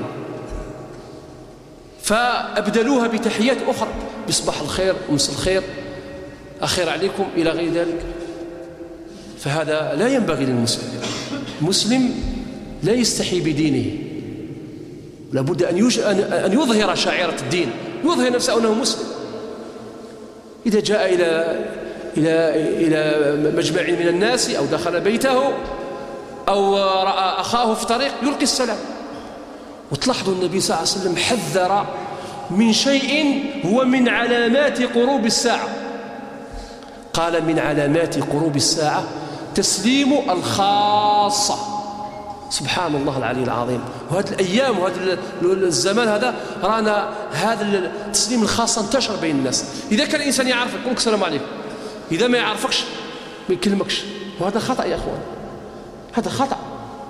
فأبدلوها بتحيات أخرى، بصباح الخير ومساء الخير، أخير عليكم إلى غير ذلك. فهذا لا ينبغي للمسلم. المسلم لا يستحي بدينه، لابد أن, يج... أن يظهر شعيرة الدين، يظهر نفسه أنه مسلم. إذا جاء إلى إلى إلى مجمع من الناس أو دخل بيته أو رأى أخاه في طريق يلقي السلام. وتلاحظوا النبي صلى الله عليه وسلم حذر من شيء هو من علامات قروب الساعة. قال من علامات قروب الساعة تسليم الخاصة. سبحان الله العلي العظيم. وهذه الأيام وهذا الزمان هذا رانا هذا التسليم الخاصة انتشر بين الناس. إذا كان الإنسان يعرفك يقول لك السلام عليكم، إذا ما يعرفكش ما يكلمكش، وهذا خطأ يا أخوان، هذا خطأ.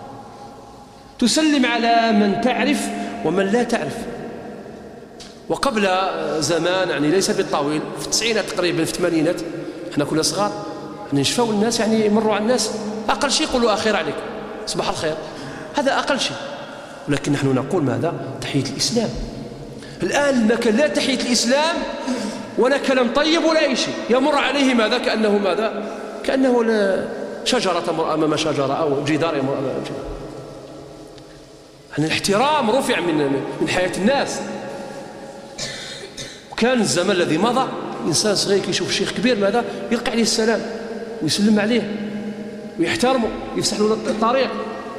تسلم على من تعرف ومن لا تعرف. وقبل زمان يعني ليس بالطويل، في التسعينات تقريبا، في الثمانينات، احنا كنا صغار نشفوا الناس يعني يمروا على الناس أقل شيء يقولوا أخير عليكم، صباح الخير، هذا أقل شيء. ولكن نحن نقول ماذا؟ تحية الإسلام. الآن لك لا تحية الإسلام ولا كلام طيب ولا أي شيء، يمر عليه ماذا؟ كأنه ماذا؟ كأنه لا شجرة تمر أمام شجرة أو جدار يمر أمام جدار. يعني الاحترام رفع من من حياة الناس. وكان الزمن الذي مضى إنسان صغير يشوف شيخ كبير ماذا؟ يلقى عليه السلام ويسلم عليه ويحترمه، يفسح له الطريق.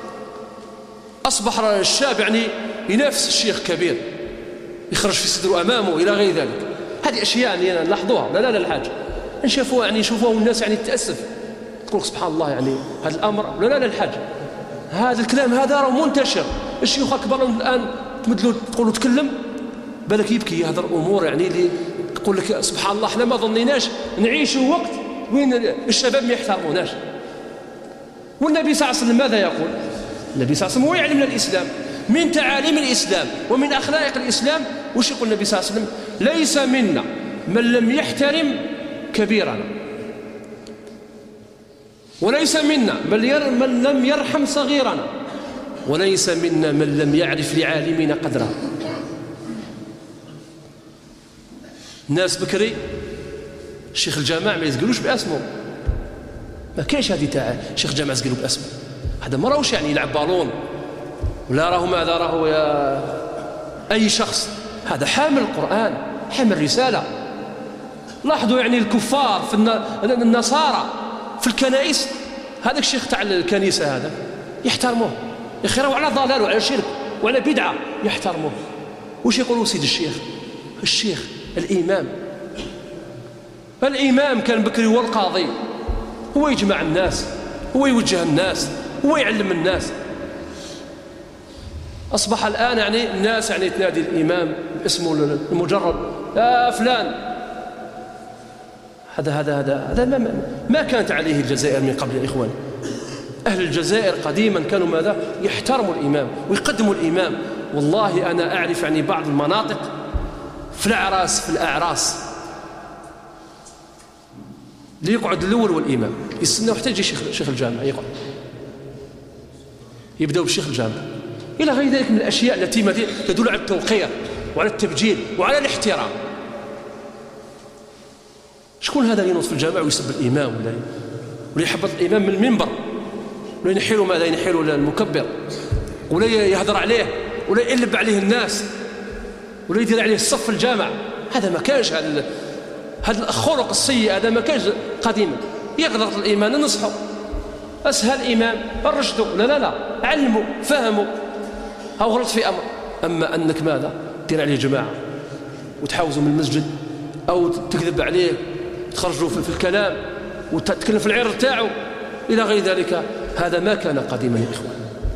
أصبح الشاب يعني ينافس الشيخ كبير، يخرج في صدره أمامه إلى غير ذلك. هذه أشياء يعني نلاحظوها. لا لا لا الحاج نشوفوها يعني يشوفوها الناس يعني تتأسف، تقول سبحان الله يعني هذا الأمر. لا لا لا الحاج هذا الكلام هذا راه منتشر. الشيوخ أكبر الآن تمدلو تقولوا تكلم بالك يبكي يهضر أمور يعني اللي تقول لك سبحان الله احنا ما ظنيناش نعيشوا وقت وين الشباب ما يحترموناش. والنبي صلى الله عليه وسلم ماذا يقول؟ النبي صلى الله عليه وسلم هو يعلمنا الإسلام من تعاليم الإسلام ومن أخلاق الإسلام. وش يقول النبي صلى الله عليه وسلم؟ ليس منا من لم يحترم كبيرنا، وليس منا من لم يرحم صغيرنا، وليس منا من لم يعرف لعالمنا قدره. الناس بكري شيخ الجامع ما يسقلوش باسمه، ما كاينش هذه تاع شيخ الجامع يسقلوا باسمه. هذا ما راهوش يعني يلعب بالون ولا راهو ماذا، راهو يا اي شخص. هذا حامل القرآن، حامل رسالة. لاحظوا يعني الكفار في النصارى في الكنائس، هذاك الشيخ تاع الكنيسة هذا يحترموه، يخيروا على ضلال وعلى شرك وعلى بدعة يحترموه. وش يقولوا سيد الشيخ؟ الشيخ الإمام الإمام كان بكري هو القاضي، هو يجمع الناس، هو يوجه الناس، هو يعلم الناس. أصبح الآن يعني الناس يعني تنادي الإمام باسمه المجرد، يا فلان. هذا هذا هذا هذا ما, ما كانت عليه الجزائر من قبل يا إخواني. أهل الجزائر قديما كانوا ماذا؟ يحترموا الإمام ويقدموا الإمام. والله أنا أعرف يعني بعض المناطق في الأعراس في الأعراس اللي يقعد الأول والإمام يستناو حتى يجي شيخ شيخ الجامع يقعد، يبدأوا بشيخ الجامع إلى غير ذلك من الأشياء التي تدل على التوقير وعلى التبجيل وعلى الاحترام. شكون هذا اللي ينوض في الجامع ويسب الإمام ولا ولا يحبط الإمام من المنبر ولا ينحيله ماذا ينحيله المكبر ولا يهدر عليه ولا يقلب عليه الناس ولا يدير عليه الصف في الجامع؟ هذا ما كانش، هذا هذا الخلق السيء هذا ما كانش قديما. يغلط الإيمان ننصحه، أسهل إمام الرشد، لا لا لا علموا فهموا، أو غلط في أمر. أما أنك ماذا دير عليه جماعة وتحاوزوا من المسجد أو تكذب عليه تخرجوا في الكلام وتتكلم في العرض تاعه إلى غير ذلك، هذا ما كان قديما يا إخوان.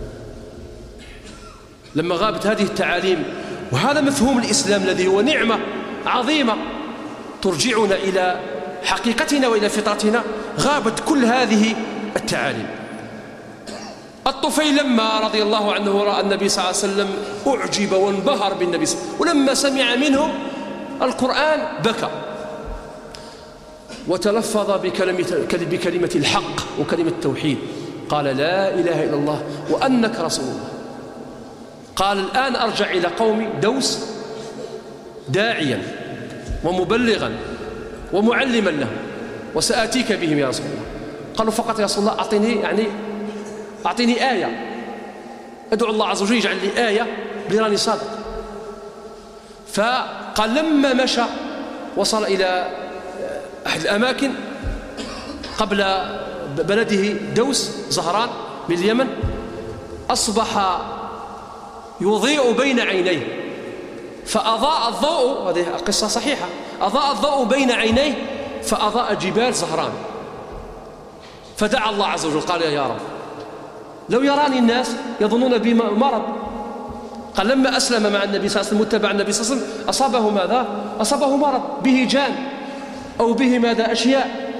لما غابت هذه التعاليم وهذا مفهوم الإسلام الذي هو نعمة عظيمة ترجعنا إلى حقيقتنا وإلى فطرتنا، غابت كل هذه التعاليم. الطفيل لما رضي الله عنه رأى النبي صلى الله عليه وسلم أعجب وانبهر بالنبي صلى الله عليه وسلم، ولما سمع منه القرآن بكى وتلفظ بكلمة, بكلمة الحق وكلمة التوحيد، قال لا إله إلا الله وأنك رسول الله. قال الآن أرجع إلى قومي دوس داعيا ومبلغا ومعلما لهم وسآتيك بهم يا رسول الله. قالوا فقط يا رسول الله أعطيني يعني أعطيني آية، أدعو الله عز وجل يجعل لي آية براني صادق. فقال لما مشى وصل إلى أحد الأماكن قبل بلده دوس زهران من اليمن، أصبح يضيء بين عينيه، فأضاء الضوء، هذه قصة صحيحة، أضاء الضوء بين عينيه فأضاء جبال زهران. فدعا الله عز وجل قال يا رب لو يراني الناس يظنون بي مرض. قال لما أسلم مع النبي صلى الله عليه وسلم واتبع النبي صلى الله عليه وسلم أصابه ماذا؟ أصابه مرض به جان أو به ماذا أشياء،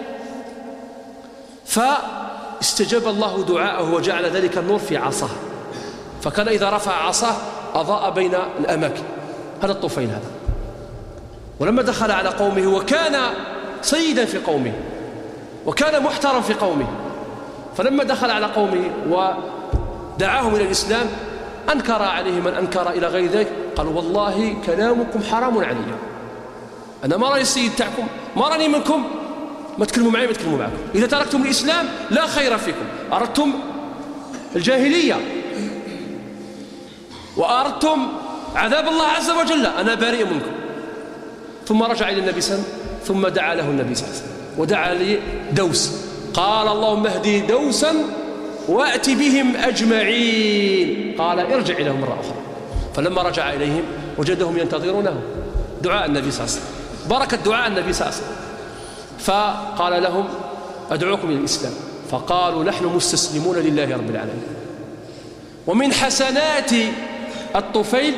فاستجاب الله دعاءه وجعل ذلك النور في عصاه، فكان إذا رفع عصاه أضاء بين الأماكن. هذا الطفيل هذا. ولما دخل على قومه وكان سيدا في قومه وكان محترم في قومه، فلما دخل على قومه ودعاهم إلى الإسلام أنكر عليه من أنكر إلى غير ذلك. قالوا والله كلامكم حرام علي، أنا ما راني السيد تاعكم، ما راني منكم، ما تكلموا معي ما تكلموا معكم. إذا تركتم الإسلام لا خير فيكم، أردتم الجاهلية وأردتم عذاب الله عز وجل، أنا بريء منكم. ثم رجع إلى النبي صلى الله عليه وسلم ثم دعا له النبي صلى الله عليه وسلم ودعا لدوس، قال اللهم اهدي دوسا وأت بهم أجمعين. قال ارجع إليهم مرة أخرى. فلما رجع إليهم وجدهم ينتظرونه، دعاء النبي صلى الله عليه وسلم، بركة دعاء النبي صلى الله عليه وسلم. فقال لهم أدعوكم إلى الإسلام، فقالوا نحن مستسلمون لله رب العالمين. ومن حسنات الطفيل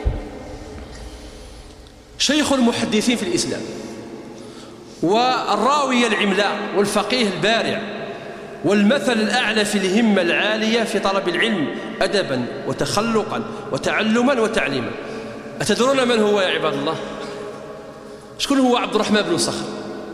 شيخ المحدثين في الإسلام والراوي العملاق والفقيه البارع والمثل الأعلى في الهمة العالية في طلب العلم أدبا وتخلقا وتعلما وتعليما. أتدرون من هو يا عباد الله؟ شكون هو عبد الرحمن بن صخر؟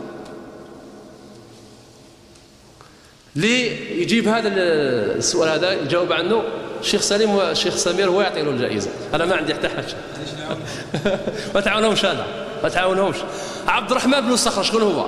لي يجيب هذا السؤال هذا يجاوب عنه الشيخ سليم والشيخ سمير هو يعطي له الجائزة. أنا ما عندي حتى حاجة. ما تعاونهمش هذا، ما تعاونهمش. عبد الرحمن بن صخر شكون هو؟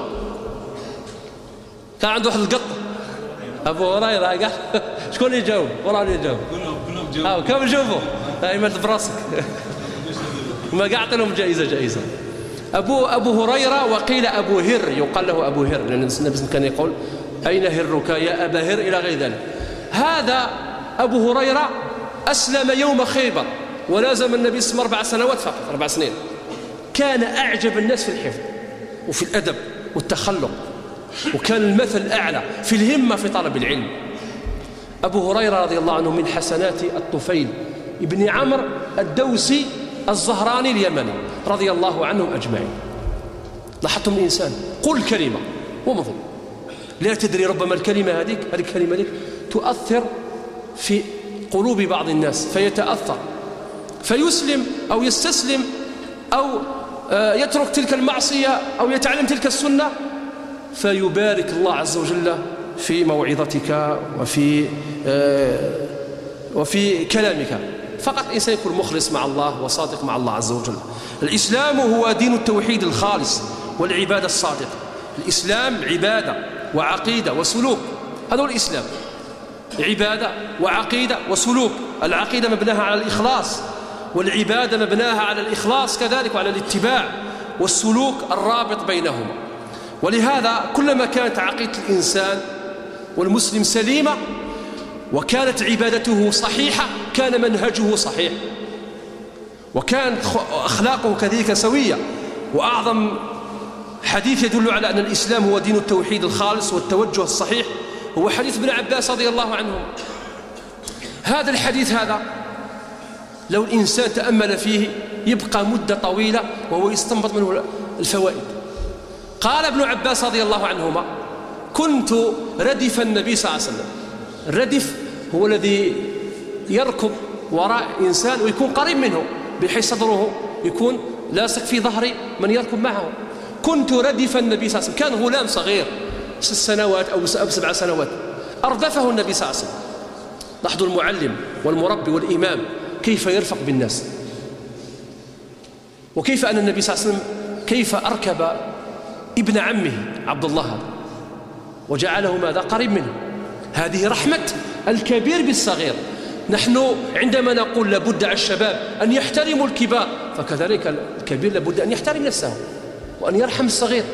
كان عنده واحد القط أبو هريرة كاع. شكون يجاوب؟ والله اللي يجاوب. كلهم جاوبوا. كلهم جاوبوا. دائما براسك. ما قاعد لهم جائزة جائزة. أبو أبو هريرة وقيل أبو هر، يقال له أبو هر لأن النبي كان يقول أين هرك يا أبا هر إلى غير ذلك. هذا أبو هريرة أسلم يوم خيبر ولازم النبي صلى الله عليه وسلم أربع سنوات فقط، أربع سنين. كان أعجب الناس في الحفظ وفي الأدب والتخلق، وكان المثل الأعلى في الهمة في طلب العلم. أبو هريرة رضي الله عنه من حسنات الطفيل ابن عمرو الدوسي الزهراني اليمني رضي الله عنهم أجمعين. لاحظتم الإنسان قل كلمة ومضي لا تدري ربما الكلمة هذيك هذه الكلمة هذيك تؤثر في قلوب بعض الناس فيتأثر فيسلم أو يستسلم أو يترك تلك المعصية أو يتعلم تلك السنة فيبارك الله عز وجل في موعظتك وفي وفي كلامك. فقط الإنسان يكون مخلص مع الله وصادق مع الله عز وجل. الإسلام هو دين التوحيد الخالص والعبادة الصادقة. الإسلام عبادة وعقيدة وسلوك، هذا هو الإسلام، عبادة وعقيدة وسلوك. العقيدة مبناها على الإخلاص، والعبادة مبناها على الإخلاص كذلك وعلى الاتباع، والسلوك الرابط بينهما. ولهذا كلما كانت عقيدة الإنسان والمسلم سليمة وكانت عبادته صحيحة كان منهجه صحيح وكانت أخلاقه كذلك سوية. وأعظم حديث يدل على أن الإسلام هو دين التوحيد الخالص والتوجه الصحيح هو حديث ابن عباس رضي الله عنه. هذا الحديث هذا لو الإنسان تأمل فيه يبقى مدة طويلة وهو يستنبط منه الفوائد. قال ابن عباس رضي الله عنهما كنت ردف النبي صلى الله عليه وسلم. الردف هو الذي يركب وراء إنسان ويكون قريب منه بحيث صدره يكون لاصق في ظهر من يركب معه. كنت ردف النبي صلى الله عليه وسلم، كان غلام صغير ست سنوات أو سبع سنوات، أردفه النبي صلى الله عليه وسلم. لاحظوا المعلم والمربي والإمام كيف يرفق بالناس، وكيف أن النبي صلى الله عليه وسلم كيف أركب ابن عمه عبد الله هذا وجعله ماذا قريب منه. هذه رحمة الكبير بالصغير. نحن عندما نقول لابد على الشباب أن يحترموا الكبار فكذلك الكبير لابد أن يحترم نفسه وأن يرحم الصغير.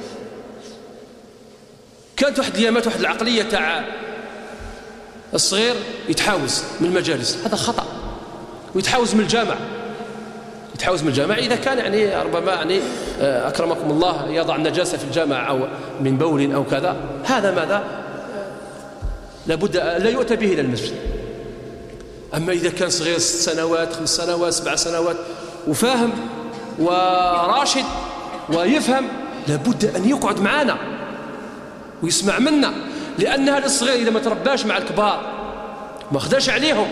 كانت واحد الأيامات واحد العقلية تاع الصغير يتحاوز من المجالس، هذا خطأ. ويتحاوز من الجامع، يتحاوز من الجامع إذا كان يعني ربما يعني أكرمكم الله يضع النجاسة في الجامع أو من بول أو كذا، هذا ماذا لابد لا يؤتى به إلى المسجد. أما إذا كان صغير ست سنوات خمس سنوات سبع سنوات وفاهم وراشد ويفهم لابد أن يقعد معنا ويسمع منا، لأن هذا الصغير إذا ما ترباش مع الكبار ما خداش عليهم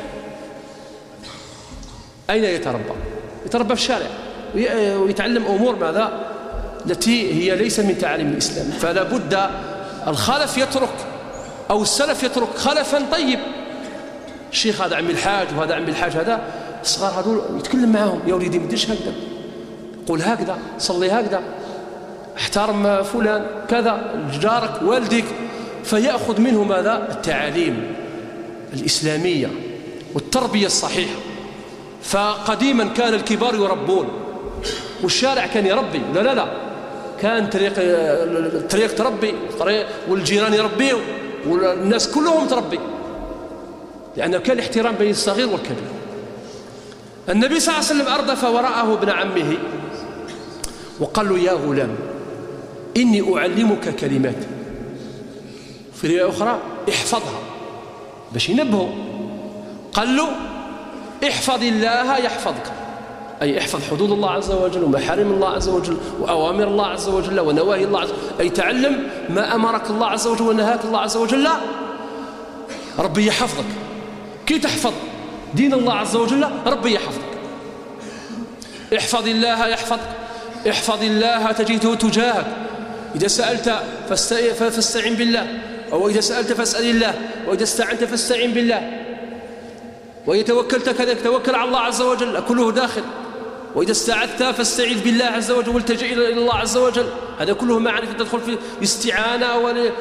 أين يتربى؟ يتربى في الشارع ويتعلم أمور ماذا التي هي ليس من تعاليم الإسلام. فلا بد الخلف يترك أو السلف يترك خلفا طيب. الشيخ هذا عمي الحاج وهذا عمي الحاج، هذا الصغار هذول يتكلم معهم، يا وليدي ما تديرش هكذا، قول هكذا، صلي هكذا، احترم فلان كذا، جارك والدك، فيأخذ منه ماذا التعاليم الإسلامية والتربية الصحيحة. فقديما كان الكبار يربون والشارع كان يربي، لا لا لا كان طريق طريق تربي والجيران يربيوا والناس كلهم تربي، لأنه كان احترام بين الصغير والكبير. النبي صلى الله عليه وسلم أردف وراءه ابن عمه وقال له يا غلام إني أعلمك كلمات، في رواية أخرى احفظها باش ينبهه. قال له احفظ الله يحفظك، أي احفظ حدود الله عز وجل ومحارم الله عز وجل وأوامر الله عز وجل ونواهي الله عز وجل، أي تعلم ما أمرك الله عز وجل ونهاك الله عز وجل، ربي يحفظك. كي تحفظ دين الله عز وجل ربي يحفظك. احفظ الله يحفظك، احفظ الله تجده تجاهك. إذا سألت فاستعن بالله، أو إذا سألت فاسأل الله، وإذا استعنت فاستعن بالله، وإذا توكلت كذلك توكل على الله عز وجل، كله داخل. وإذا استعذت فاستعذ بالله عز وجل والتجئ إلى الله عز وجل، هذا كله معاني تدخل في الاستعانة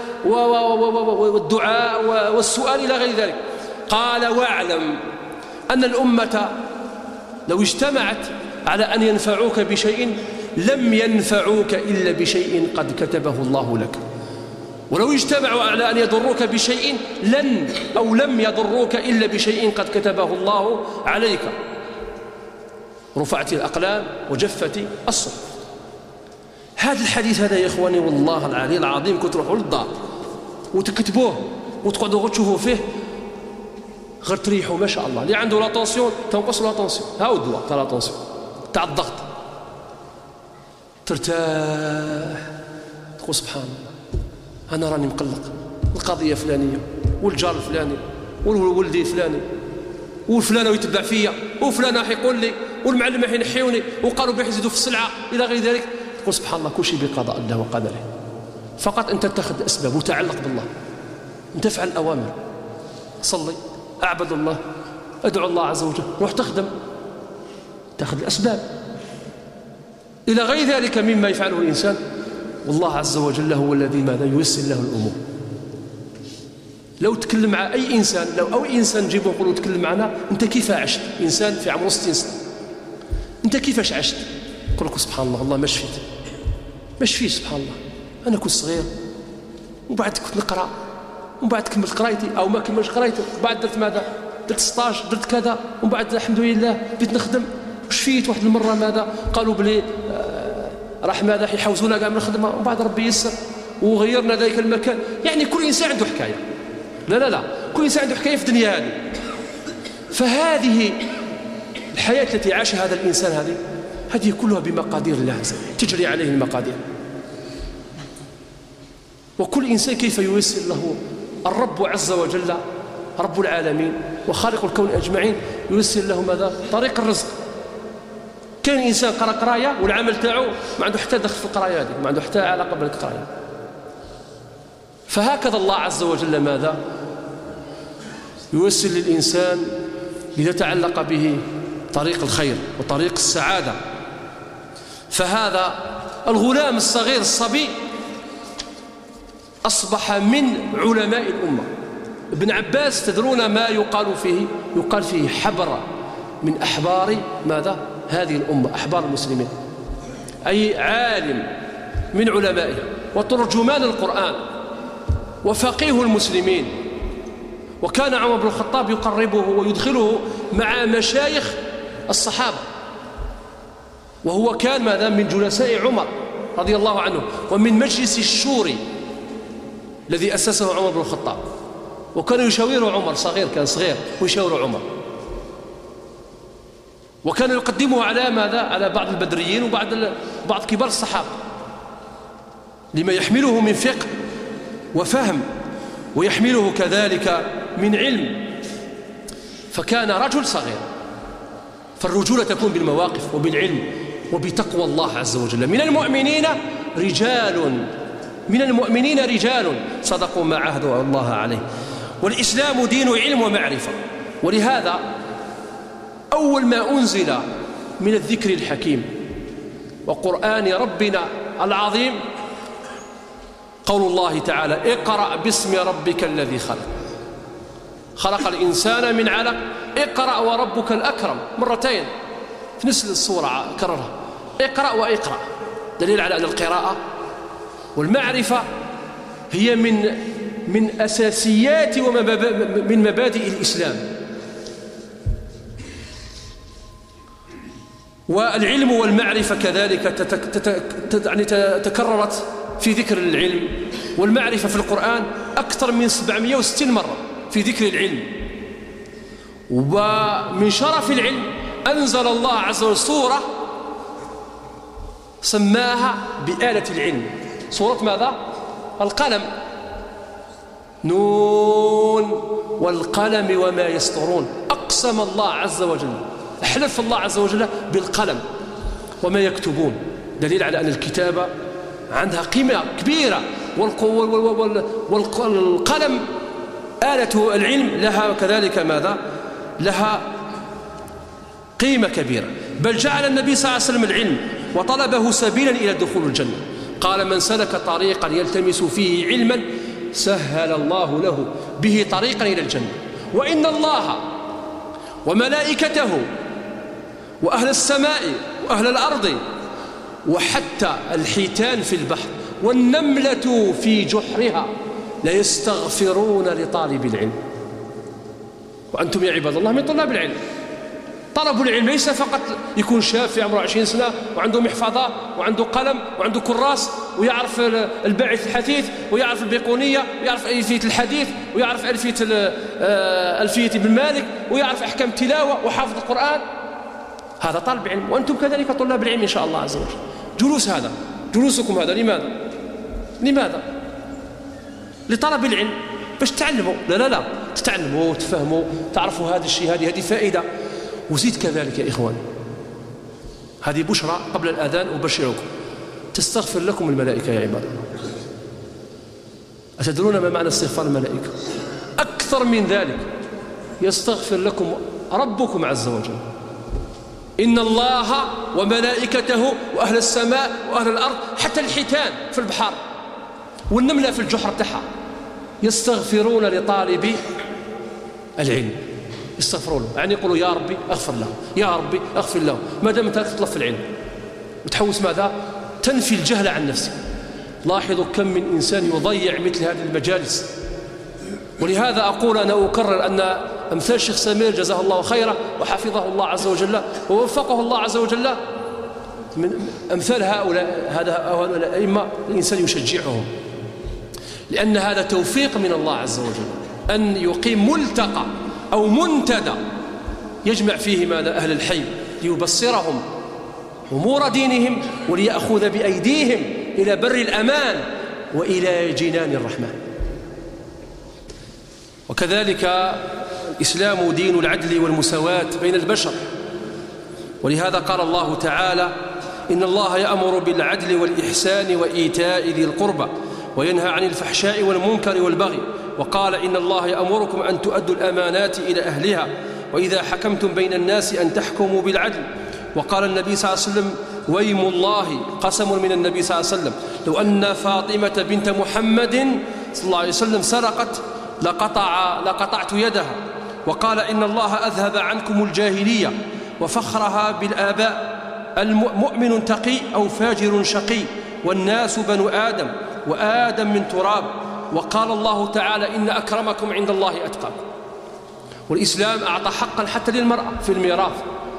والدعاء والسؤال إلى غير ذلك. قال واعلم أن الأمة لو اجتمعت على أن ينفعوك بشيء لم ينفعوك إلا بشيء قد كتبه الله لك، ولو اجتمعوا على أن يضروك بشيء لن أو لم يضروك إلا بشيء قد كتبه الله عليك. رفعت الأقلام وجفت الصحف. هذا الحديث هذا يا إخواني والله العلي العظيم كنت تروحوا للدار وتكتبوه وتقعدوا تشوفوا فيه غير تريحوا ما شاء الله. اللي عنده لا طونسيون تنقص لا طونسيون، ها هو الدواء تاع لا طونسيون تاع الضغط، ترتاح تقول سبحان الله أنا راني مقلق، القضية فلانية والجار الفلاني والولدي الفلاني والفلانة يتبع فيا وفلانة حيقول لي والمعلم حينحيوني وقالوا بيحزدوا في السلعة إلى غير ذلك. تقول سبحان الله كل شيء بقضاء الله وقدره. فقط أنت تتخذ أسباب وتعلق بالله، أنت تفعل الأوامر، صلي، أعبد الله، أدعو الله عز وجل، روح تخدم، تأخذ الأسباب إلى غير ذلك مما يفعله الإنسان. والله عز وجل هو الذي ماذا ييسر له الأمور. لو تكلم مع أي إنسان، لو أو إنسان نجيبه نقولوا تكلم معنا أنت كيف عشت، إنسان في عمره ستين سنة أنت كيفاش عشت، يقول لك سبحان الله والله ما شفيت ما شفيت سبحان الله، أنا كنت صغير وبعد كنت نقرأ ومن بعد كملت قرايتي أو ما كملتش قرايتي، بعد درت ماذا درت ستاج درت كذا، ومن بعد الحمد لله بديت نخدم وشفيت. واحد المرة ماذا قالوا بلي آه راح ماذا يحوزونا كاع من الخدمة، ومن بعد ربي يسر وغيرنا ذلك المكان. يعني كل إنسان عنده حكاية، لا لا لا كل إنسان عنده حكاية في الدنيا هذه. فهذه الحياة التي عاشها هذا الإنسان هذه هذه كلها بمقادير الله عز وجل، تجري عليه المقادير. وكل إنسان كيف ييسر له الرب عز وجل رب العالمين وخالق الكون أجمعين ييسر له ماذا طريق الرزق. كان إنسان قرأ قراية والعمل تاعو ما عنده حتى دخل في القراية هذه، ما عنده حتى علاقة بالقراية. فهكذا الله عز وجل ماذا ييسر للإنسان إذا تعلق به طريق الخير وطريق السعادة. فهذا الغلام الصغير الصبي أصبح من علماء الأمة. ابن عباس تدرون ما يقال فيه؟ يقال فيه حبر من أحبار ماذا هذه الأمة، أحبار المسلمين، أي عالم من علمائها وترجمان القرآن وفقيه المسلمين. وكان عمر بن الخطاب يقربه ويدخله مع مشايخ الصحابة، وهو كان ماذا من جلساء عمر رضي الله عنه ومن مجلس الشوري الذي أسسه عمر بن الخطاب. وكان يشاوره عمر صغير، كان صغير ويشاور عمر، وكان يقدمه على ماذا على بعض البدريين وبعض بعض كبار الصحابة لما يحمله من فقه وفهم ويحمله كذلك من علم. فكان رجل صغير. فالرجولة تكون بالمواقف وبالعلم وبتقوى الله عز وجل. من المؤمنين رجال من المؤمنين رجال صدقوا ما عاهدوا الله عليه. والإسلام دين علم ومعرفة. ولهذا أول ما أنزل من الذكر الحكيم وقرآن ربنا العظيم قول الله تعالى اقرأ باسم ربك الذي خلق خلق الإنسان من علق اقرأ وربك الأكرم، مرتين في نفس الصورة كررها، اقرأ وإقرأ، دليل على أن القراءة والمعرفة هي من من أساسيات ومن مبادئ الإسلام. والعلم والمعرفة كذلك تكررت في ذكر العلم والمعرفة في القرآن أكثر من سبعمائة وستين مرة في ذكر العلم. ومن شرف العلم أنزل الله عز وجل سورة سماها بآلة العلم. سورة ماذا؟ القلم. نون والقلم وما يسطرون. أقسم الله عز وجل، أحلف الله عز وجل بالقلم وما يكتبون، دليل على أن الكتابة عندها قيمة كبيرة، والقلم آلة العلم لها كذلك ماذا؟ لها قيمة كبيرة. بل جعل النبي صلى الله عليه وسلم العلم وطلبه سبيلا إلى دخول الجنة. قال: من سلك طريقا يلتمس فيه علما سهل الله له به طريقا إلى الجنة. وإن الله وملائكته وأهل السماء وأهل الأرض وحتى الحيتان في البحر والنملة في جحرها ليستغفرون لطالب العلم. وأنتم يا عباد الله من طلاب العلم. طلب العلم ليس فقط يكون شاب في عمره عشرين سنة وعنده محفظة وعنده قلم وعنده كراس ويعرف الباعث الحثيث ويعرف البيقونية ويعرف ألفية الحديث ويعرف ألفية ألفية ابن مالك ويعرف أحكام التلاوة وحافظ القرآن. هذا طالب علم، وأنتم كذلك طلاب العلم إن شاء الله عز وجل. جلوس هذا جلوسكم هذا لماذا؟ لماذا؟ لطلب العلم، باش تعلموا. لا لا لا تتعلموا وتفهموا تعرفوا هذا الشيء، هذه هذه فائدة. وزيد كذلك يا إخوان، هذه بشرى قبل الأذان أبشركم، تستغفر لكم الملائكة يا عباد الله. أتدرون ما معنى استغفار الملائكة؟ أكثر من ذلك، يستغفر لكم ربكم عز وجل. إن الله وملائكته وأهل السماء وأهل الأرض حتى الحيتان في البحر والنملة في الجحر تاعها يستغفرون لطالب العلم. يستغفرون له، يعني يقولوا يا ربي اغفر له، يا ربي اغفر له، ما دام انت تطلب في العلم وتحوس ماذا؟ تنفي الجهل عن نفسك. لاحظوا كم من إنسان يضيع مثل هذه المجالس. ولهذا أقول أنا أكرر أن أمثال الشيخ سمير جزاه الله خيرا وحفظه الله عز وجل ووفقه الله عز وجل، من أمثال هؤلاء هؤلاء الأئمة الإنسان يشجعهم، لأن هذا توفيق من الله عز وجل أن يقيم ملتقى أو منتدى يجمع فيه ماذا؟ أهل الحي، ليبصرهم أمور دينهم وليأخذ بأيديهم إلى بر الأمان وإلى جنان الرحمن. وكذلك الإسلام دين العدل والمساواة بين البشر، ولهذا قال الله تعالى: إن الله يأمر بالعدل والإحسان وإيتاء ذي القربى وينهى عن الفحشاء والمنكر والبغي. وقال: إن الله يأمركم أن تؤدوا الأمانات إلى أهلها وإذا حكمتم بين الناس أن تحكموا بالعدل. وقال النبي صلى الله عليه وسلم: ويم الله، قسم من النبي صلى الله عليه وسلم، لو أن فاطمة بنت محمد صلى الله عليه وسلم سرقت لقطع لقطعت يدها. وقال: إن الله أذهب عنكم الجاهلية وفخرها بالآباء، المؤمن تقي أو فاجر شقي، والناس بنو آدم وآدم من تراب. وقال الله تعالى: إن أكرمكم عند الله أتقاكم. والإسلام أعطى حقا حتى للمرأة في الميراث،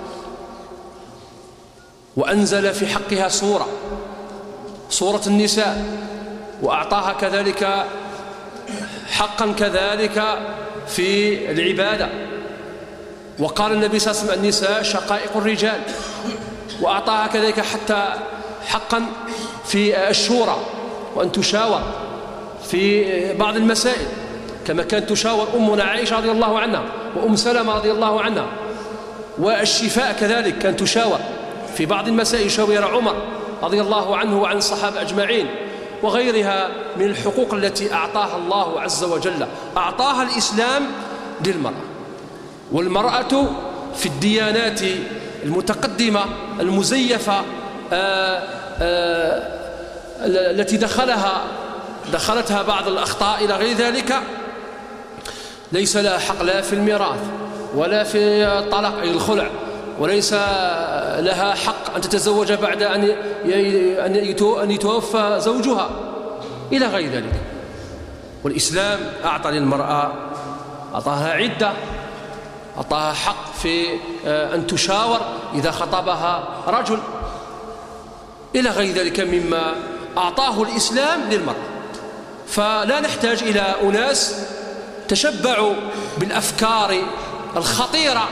وأنزل في حقها سورة سورة النساء، وأعطاها كذلك حقا كذلك في العبادة. وقال النبي صلى الله عليه وسلم: النساء شقائق الرجال. وأعطاها كذلك حتى حقا في الشورى، وأن تشاور في بعض المسائل، كما كانت تشاور أمنا عائشة رضي الله عنها وأم سلمة رضي الله عنها. والشفاء كذلك كانت تشاور في بعض المسائل، يشاور عمر رضي الله عنه وعن الصحابة أجمعين. وغيرها من الحقوق التي أعطاها الله عز وجل، أعطاها الإسلام للمرأة. والمرأة في الديانات المتقدمة المزيفة آآ آآ التي دخلها دخلتها بعض الأخطاء إلى غير ذلك، ليس لها حق لا في الميراث ولا في الطلاق أي الخلع، وليس لها حق أن تتزوج بعد أن يتوفى زوجها إلى غير ذلك. والإسلام أعطى للمرأة، أعطاها عدة، أعطاها حق في أن تشاور إذا خطبها رجل إلى غير ذلك مما أعطاه الإسلام للمرأة. فلا نحتاج إلى أناس تشبعوا بالأفكار الخطيرة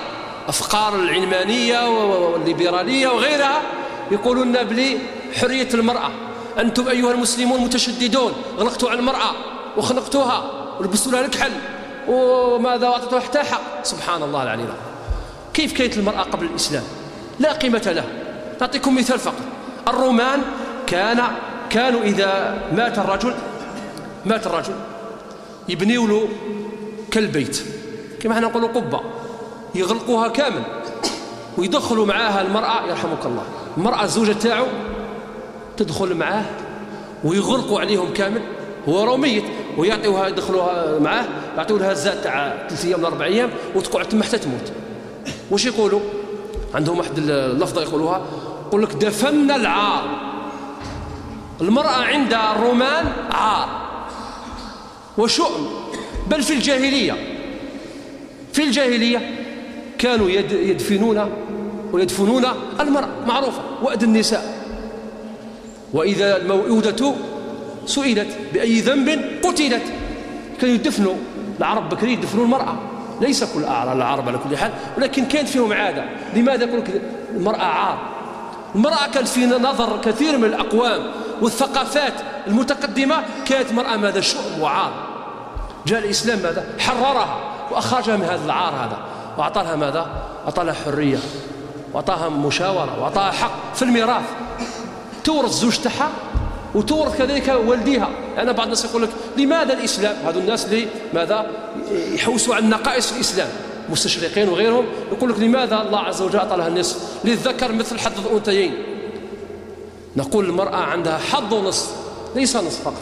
أفكار العلمانية والليبرالية وغيرها يقولون بلي حرية المرأة، أنتم أيها المسلمون متشددون، غلقتوا على المرأة وخنقتوها ولبستوا لها الكحل وماذا وأعطيتوها حتى حق. سبحان الله العلي العظيم. كيف كانت المرأة قبل الإسلام؟ لا قيمة لها. نعطيكم مثال فقط. الرومان كان كانوا إذا مات الرجل مات الرجل يبنيوا له كالبيت كما احنا نقولوا قبة، يغلقوها كامل ويدخلوا معاها المرأة، يرحمك الله، المرأة الزوجة تاعو تدخل معاه ويغلقوا عليهم كامل، هو راه ميت ويعطيوها يدخلوها معاه يعطيو لها الزاد تاع ثلاث ايام ولا اربع ايام وتقعد تما حتى تموت. واش يقولوا؟ عندهم واحد اللفظه يقولوها، يقول لك دفنا العار. المرأة عند الرومان عار وشؤم، بل في الجاهلية في الجاهلية كانوا يدفنون ويدفنون المرأة، معروفة وأد النساء. وإذا الموءودة سئلت بأي ذنب قتلت، كانوا يدفنوا العرب بكري يدفنوا المرأة، ليس كل العرب على كل حال، ولكن كانت فيهم عادة. لماذا يقول لك المرأة عار؟ المرأة كانت في نظر كثير من الأقوام والثقافات المتقدمة كانت مرأة ماذا؟ شؤم وعار. جاء الإسلام ماذا؟ حررها وأخرجها من هذا العار هذا وأعطى لها ماذا؟ أعطى لها حرية وأعطاها مشاورة وأعطاها حق في الميراث، تورث زوج تاعها وتورث كذلك والديها. أنا بعض الناس يقول لك لماذا الإسلام؟ هذو الناس اللي ماذا يحوسوا على النقائص في الإسلام، مستشرقين وغيرهم، يقول لك لماذا الله عز وجل أعطى لها النصف؟ للذكر مثل حظ الأنثيين. نقول المرأة عندها حظ ونصف، ليس نصف فقط.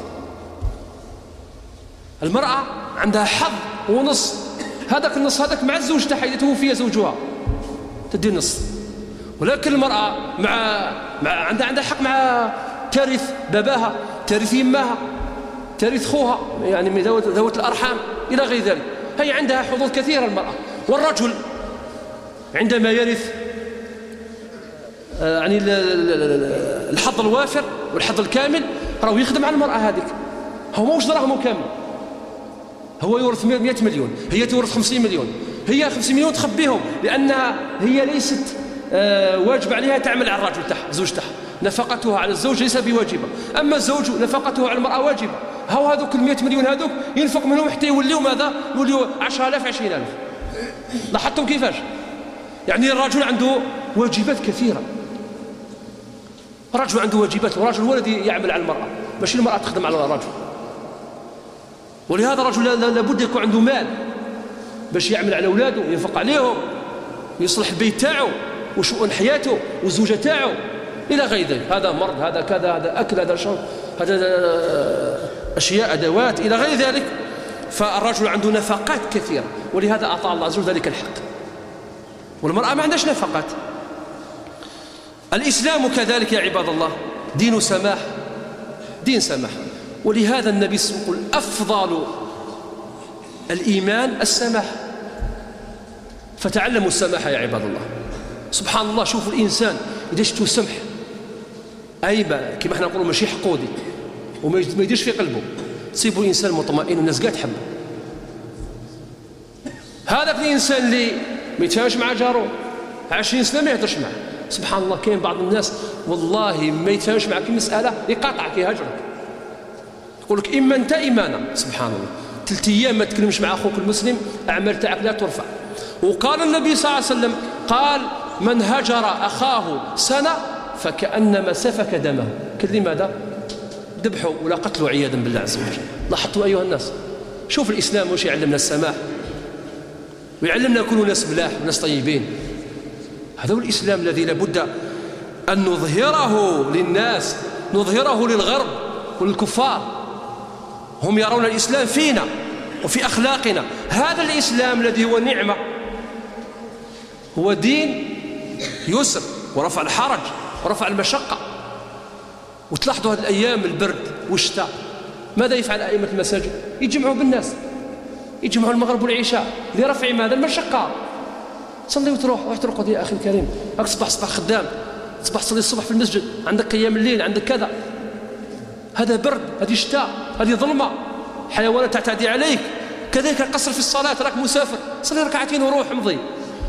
المرأة عندها حظ ونصف، هذاك النص هذاك مع الزوج تاعها إذا توفي زوجها تدي النص. ولكن المرأة مع, مع عندها عندها حق مع ترث باباها، ترث يماها، ترث خوها، يعني من ذوات الأرحام إلى غير ذلك. هي عندها حظوظ كثيرة المرأة. والرجل عندما يرث يعني الحظ الوافر والحظ الكامل راهو يخدم على المرأة هذيك، هو موش دراهم كامل، هو يورث مئة مليون، هي تورث خمسين مليون، هي خمسين مليون تخبيهم لأنها هي ليست واجب عليها تعمل على الرجل تاعها، زوج تاعها، نفقتها على الزوج ليس بواجبة، أما الزوج نفقته على المرأة واجبة. هاو هذوك المئة مليون هذوك ينفق منهم حتى يوليوا ماذا؟ يوليوا عشرة آلاف عشرين آلاف. لاحظتم كيفاش؟ يعني الرجل عنده واجبات كثيرة، الرجل عنده واجبات، والرجل هو الذي يعمل على المرأة، ماشي المرأة تخدم على الرجل. ولهذا الرجل لابد يكون عنده مال باش يعمل على أولاده وينفق عليهم ويصلح البيت تاعو وشؤون حياته والزوجة تاعو إلى غير ذلك. هذا مرض، هذا كذا، هذا أكل، هذا شرب، هذا أشياء أدوات إلى غير ذلك. فالرجل عنده نفقات كثيرة، ولهذا أعطى الله عز وجل ذلك الحق. والمرأة ما عندهاش نفقات. الإسلام كذلك يا عباد الله دين سماح، دين سماح. ولهذا النبي صلى الله عليه وسلم يقول أفضل الإيمان السماح، فتعلموا السماحة يا عباد الله. سبحان الله، شوفوا الإنسان إذا شفتوا سمح أي كما احنا نقولوا ماشي حقودي وما يديرش في قلبه، تصيبوا الإنسان مطمئن والناس قاعد تحبه. هذاك الإنسان اللي ما يتفاهمش مع جاره عشرين سنة ما يهدرش معه، سبحان الله كاين بعض الناس والله ما يتفاهمش معك المسألة يقاطعك يهاجرك، يقول لك إما أنت إما أنا. سبحان الله، ثلاث أيام ما تكلمش مع أخوك المسلم أعمال تاعك لا ترفع. وقال النبي صلى الله عليه وسلم قال من هجر أخاه سنة فكأنما سفك دمه. كل ماذا؟ ذبحه ولا قتله عياذا بالله عز وجل. لاحظتوا أيها الناس، شوف الإسلام واش يعلمنا السماح ويعلمنا نكونوا ناس ملاح وناس طيبين. هذا هو الإسلام الذي لابد أن نظهره للناس، نظهره للغرب وللكفار. هم يرون الإسلام فينا وفي أخلاقنا. هذا الإسلام الذي هو نعمة، هو دين يسر ورفع الحرج ورفع المشقة. وتلاحظوا هذه الأيام البرد والشتاء ماذا يفعل أئمة المساجد؟ يجمعوا بالناس، يجمعوا المغرب والعشاء لرفع ماذا؟ المشقة. صلي وتروح، روح ترقد يا أخي الكريم، راك صباح صباح خدام، صباح تصلي الصبح في المسجد، عندك قيام الليل، عندك كذا. هذا برد، هذه شتاء، هذه ظلمة، حيوانات تعتدي عليك. كذلك القصر في الصلاة، راك مسافر، صلي ركعتين وروح امضي.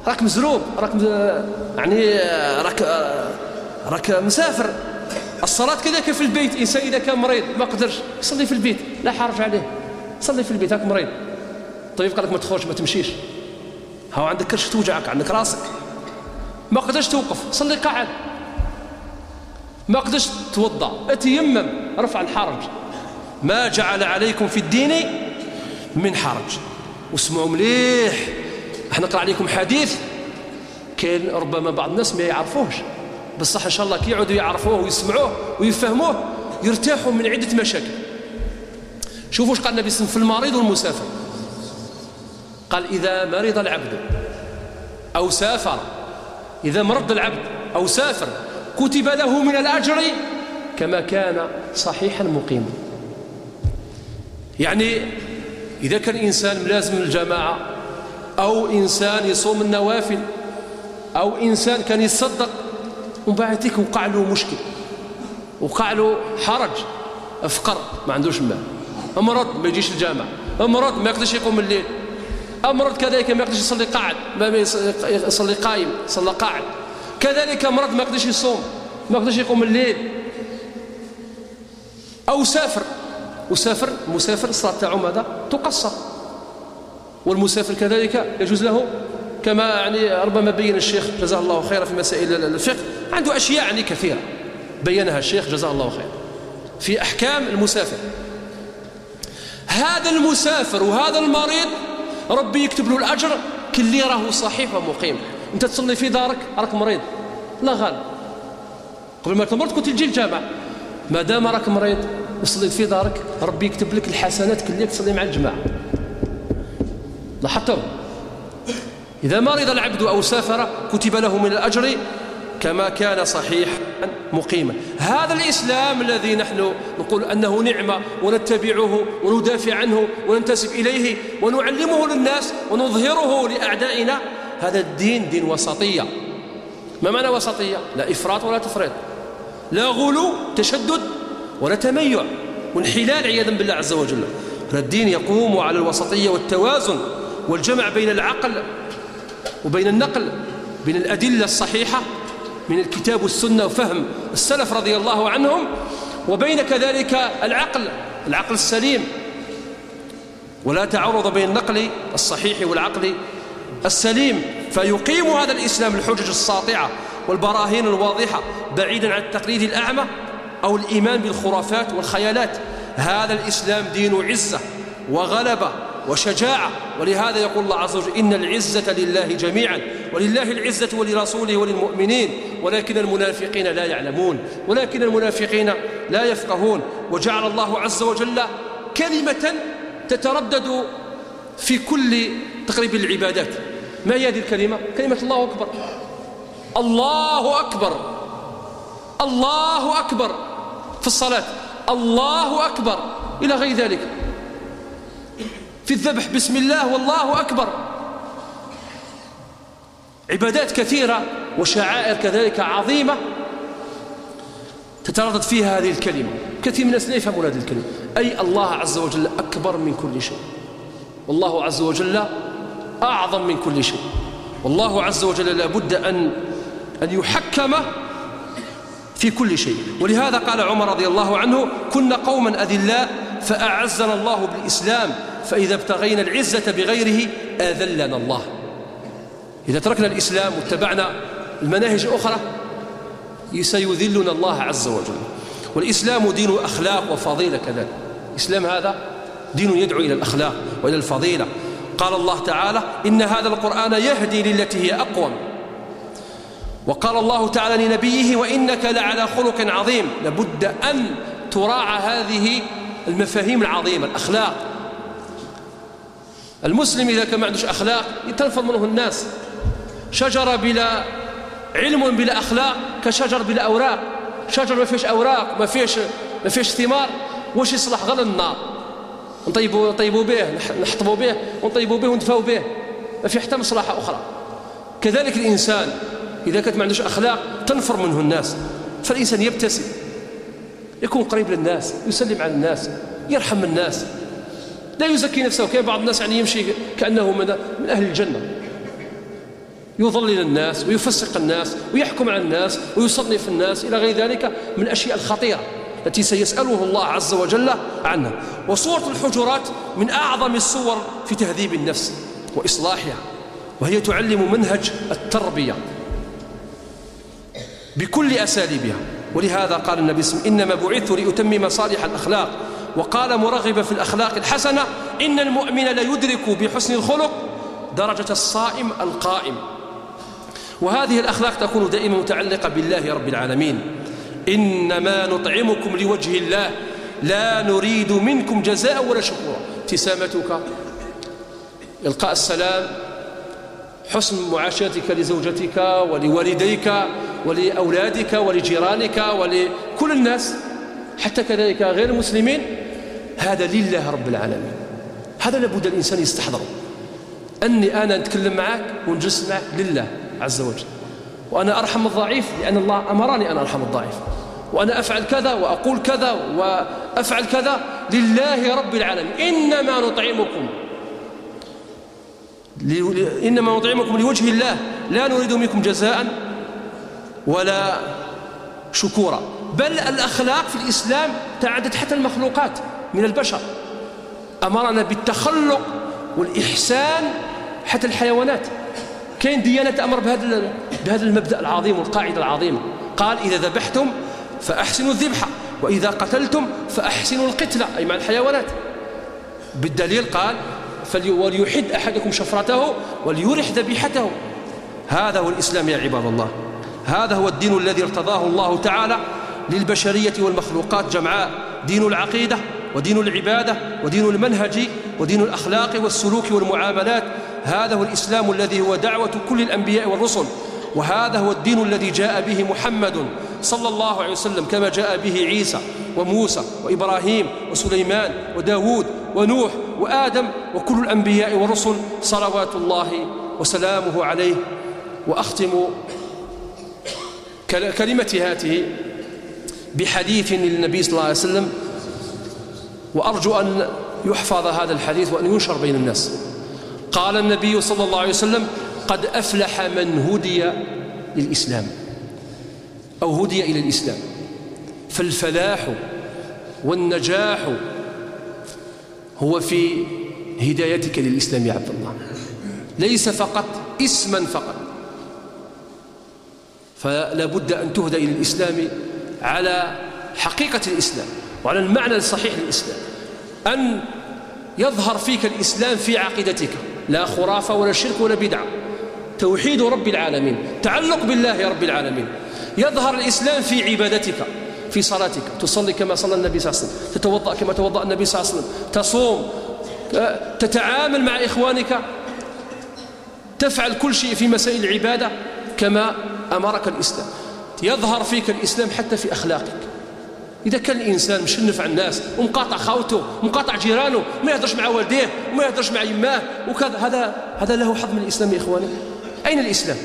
راك مزروب، راك يعني راك راك مسافر. الصلاة كذلك في البيت. إنسان إذا كان مريض ما قدرش يصلي في البيت لا حرج عليه، صلي في البيت. هاك مريض الطبيب قال لك ما تخرج ما تمشيش، هاو عندك كرش توجعك، عندك راسك ما قدرش توقف، صلي قاعد. ما قدرش توضأ اتيمم، رفع الحرج. ما جعل عليكم في الدين من حرج. واسمعوا مليح، احنا نقرأ عليكم حديث كان ربما بعض الناس ما يعرفوهش، بصح ان شاء الله كي يعودوا يعرفوه ويسمعوه ويفهموه يرتاحوا من عدة مشاكل. شوفوا ايش قال النبي صلى الله عليه وسلم في المريض والمسافر. قال إذا مرض العبد أو سافر، إذا مرض العبد أو سافر كتب له من الأجر كما كان صحيحا مقيما. يعني إذا كان إنسان ملازم الجماعة، أو إنسان يصوم النوافل، أو إنسان كان يتصدق ومن بعد ذلك وقع له مشكل، وقع له حرج، أفقر ما عندوش مال، أمرض ما يجيش الجامع، أمرض ما يقدرش يقوم الليل، أمرض كذلك ما يقدرش يصلي قاعد، ما يصلي قائم، صلى قاعد. كذلك مرض ما يقدرش يصوم، ما يقدرش يقوم الليل. أو سافر، وسافر مسافر الصلاة تاعو ماذا تقصر. والمسافر كذلك يجوز له كما يعني ربما بين الشيخ جزاه الله خيرا في مسائل الفقه، عنده أشياء يعني كثيرة بينها الشيخ جزاه الله خيرا في أحكام المسافر. هذا المسافر وهذا المريض ربي يكتب له الأجر كاللي راه صحيح ومقيم. أنت تصلي في دارك راك مريض لا غالب، قبل ما تمرض كنت تجي الجامع، ما دام راك مريض وصليت في دارك ربي يكتب لك الحسنات كاللي تصلي مع الجماعة. لاحظتم؟ إذا مرض العبد أو سافر كتب له من الأجر كما كان صحيحا مقيما. هذا الإسلام الذي نحن نقول أنه نعمة ونتبعه وندافع عنه وننتسب إليه ونعلمه للناس ونظهره لأعدائنا، هذا الدين دين وسطية. ما معنى وسطية؟ لا إفراط ولا تفريط، لا غلو تشدد ولا تميع وانحلال عياذا بالله عز وجل. هذا الدين يقوم على الوسطية والتوازن والجمع بين العقل وبين النقل، بين الأدلة الصحيحة من الكتاب والسنة وفهم السلف رضي الله عنهم، وبين كذلك العقل العقل السليم، ولا تعارض بين النقل الصحيح والعقل السليم. فيقيم هذا الإسلام الحجج الساطعة والبراهين الواضحة بعيدا عن التقليد الأعمى أو الإيمان بالخرافات والخيالات. هذا الإسلام دين عزة وغلبة وشجاعة، ولهذا يقول الله عز وجل إن العزة لله جميعا، ولله العزة ولرسوله وللمؤمنين ولكن المنافقين لا يعلمون، ولكن المنافقين لا يفقهون. وجعل الله عز وجل كلمة تتردد في كل تقريب العبادات. ما هي هذه الكلمة؟ كلمة الله أكبر. الله أكبر، الله أكبر في الصلاة، الله أكبر إلى غير ذلك. في الذبح بسم الله والله أكبر. عبادات كثيرة وشعائر كذلك عظيمة تتردد فيها هذه الكلمة. كثير من الناس لا يفهمون هذه الكلمة، أي الله عز وجل أكبر من كل شيء، والله عز وجل أعظم من كل شيء، والله عز وجل لابد أن أن يحكم في كل شيء. ولهذا قال عمر رضي الله عنه كنا قوما أذلاء فأعزنا الله بالإسلام فإذا ابتغينا العزة بغيره أذلنا الله. إذا تركنا الإسلام واتبعنا المناهج الأخرى سيذلنا الله عز وجل. والإسلام دين أخلاق وفضيلة كذلك. الإسلام هذا دين يدعو إلى الأخلاق وإلى الفضيلة. قال الله تعالى إن هذا القرآن يهدي للتي هي أقوم. وقال الله تعالى لنبيه وإنك لعلى خلق عظيم. لابد أن تراعى هذه المفاهيم العظيمة، الأخلاق. المسلم إذا كان ما عندوش أخلاق يتنفر منه الناس. شجرة بلا علم بلا أخلاق كشجر بلا أوراق. شجر ما فيش أوراق ما فيش ما فيش ثمار واش يصلح غير النار، نطيبوا نطيبوا به نحطبوا به ونطيبوا به وندفاوا به، ما في حتى مصلحة أخرى. كذلك الإنسان إذا كانت ما عندوش أخلاق تنفر منه الناس. فالإنسان يبتسم، يكون قريب للناس، يسلم على الناس، يرحم الناس، لا يزكي نفسه. كاين بعض الناس يعني يمشي كأنه من, من أهل الجنة، يضلل الناس ويفسق الناس ويحكم على الناس ويصنف الناس إلى غير ذلك من الأشياء الخطيرة التي سيسأله الله عز وجل عنها. وصورة الحجرات من أعظم الصور في تهذيب النفس وإصلاحها، وهي تعلم منهج التربية بكل أساليبها. ولهذا قال النبي صلى الله عليه وسلم: إنما بعثت لأتمم صالح الأخلاق. وقال مرغبا في الأخلاق الحسنة: إن المؤمن ليدرك بحسن الخلق درجة الصائم القائم. وهذه الأخلاق تكون دائما متعلقة بالله رب العالمين. إنما نطعمكم لوجه الله لا نريد منكم جزاء ولا شكورا. ابتسامتك، إلقاء السلام، حسن معاشرتك لزوجتك ولوالديك ولأولادك ولجيرانك ولكل الناس، حتى كذلك غير المسلمين، هذا لله رب العالمين. هذا لابد الإنسان يستحضره، أني أنا نتكلم معك ونجلس معك لله عز وجل، وأنا أرحم الضعيف لأن الله أمرني أن أرحم الضعيف، وأنا أفعل كذا وأقول كذا وأفعل كذا لله رب العالمين. إنما نطعمكم إنما نطعمكم لوجه الله لا نريد منكم جزاء ولا شكورا. بل الأخلاق في الإسلام تعدت حتى المخلوقات من البشر، أمرنا بالتخلق والإحسان حتى الحيوانات. كاين ديانة تأمر بهذا بهذا المبدأ العظيم والقاعدة العظيمة. قال: إذا ذبحتم فأحسنوا الذبح، وإذا قتلتم فأحسنوا القتلة، أي مع الحيوانات. بالدليل قال: وليحد أحدكم شفرته وليرح ذبيحته. هذا هو الإسلام يا عباد الله. هذا هو الدين الذي ارتضاه الله تعالى للبشرية والمخلوقات جمعاء: دين العقيدة ودين العبادة ودين المنهج ودين الأخلاق والسلوك والمعاملات. هذا هو الإسلام الذي هو دعوة كل الأنبياء والرسل، وهذا هو الدين الذي جاء به محمد صلى الله عليه وسلم، كما جاء به عيسى وموسى وإبراهيم وسليمان وداود ونوح وآدم وكل الأنبياء والرسل صلوات الله وسلامه عليه. وأختم كلمتي هذه بحديث للنبي صلى الله عليه وسلم، وأرجو أن يحفظ هذا الحديث وأن ينشر بين الناس. قال النبي صلى الله عليه وسلم: قد أفلح من هدي للإسلام أو هدي إلى الإسلام. فالفلاح والنجاح هو في هدايتك للإسلام يا عبد الله، ليس فقط اسما فقط. فلا بد أن تهدى إلى الإسلام على حقيقة الإسلام وعلى المعنى الصحيح للإسلام، أن يظهر فيك الإسلام في عقيدتك، لا خرافة ولا شرك ولا بدعة، توحيد رب العالمين، تعلق بالله رب العالمين. يظهر الإسلام في عبادتك، في صلاتك، تصلي كما صلى النبي صلى الله عليه وسلم، تتوضأ كما توضأ النبي صلى الله عليه وسلم، تصوم، تتعامل مع إخوانك، تفعل كل شيء في مسائل العبادة كما أمرك الإسلام. يظهر فيك الإسلام حتى في أخلاقك. إذا كان الإنسان مشنف على الناس ومقاطع خوته ومقاطع جيرانه، ما يهدرش مع والديه وما يهدرش مع يماه وكذا، هذا هذا له حظ من الإسلام يا إخواني؟ أين الإسلام؟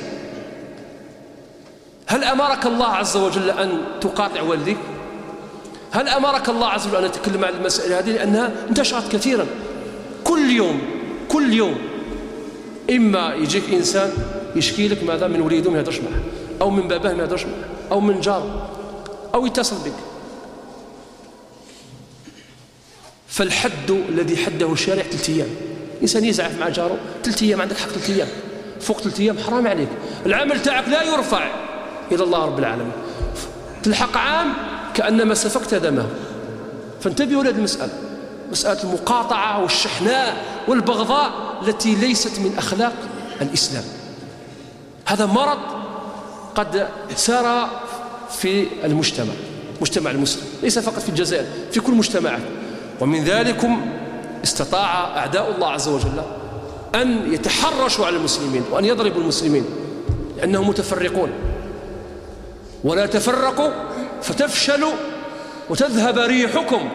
هل أمرك الله عز وجل أن تقاطع والديك؟ هل أمرك الله عز وجل أن تتكلم عن المسائل هذه؟ لأنها انتشرت كثيرا كل يوم كل يوم. إما يجيك إنسان يشكي لك ماذا من وليده ما يهدرش معه، أو من باباه ما يهدرش معه، أو من جاره، أو يتصل بك. فالحد الذي حده الشارع ثلاث أيام. إنسان يزعف مع جاره ثلاث أيام، عندك حق ثلاث أيام، فوق ثلاث أيام حرام عليك. العمل تاعك لا يرفع إلى الله رب العالمين، تلحق عام كأنما سفكت دمه. فانتبهوا لهذه المسألة، مسألة المقاطعة والشحناء والبغضاء التي ليست من أخلاق الإسلام. هذا مرض قد سار في المجتمع، مجتمع المسلم، ليس فقط في الجزائر، في كل مجتمعات. ومن ذلكم استطاع أعداء الله عز وجل أن يتحرشوا على المسلمين وأن يضربوا المسلمين، لأنهم متفرقون. ولا تفرقوا فتفشلوا وتذهب ريحكم.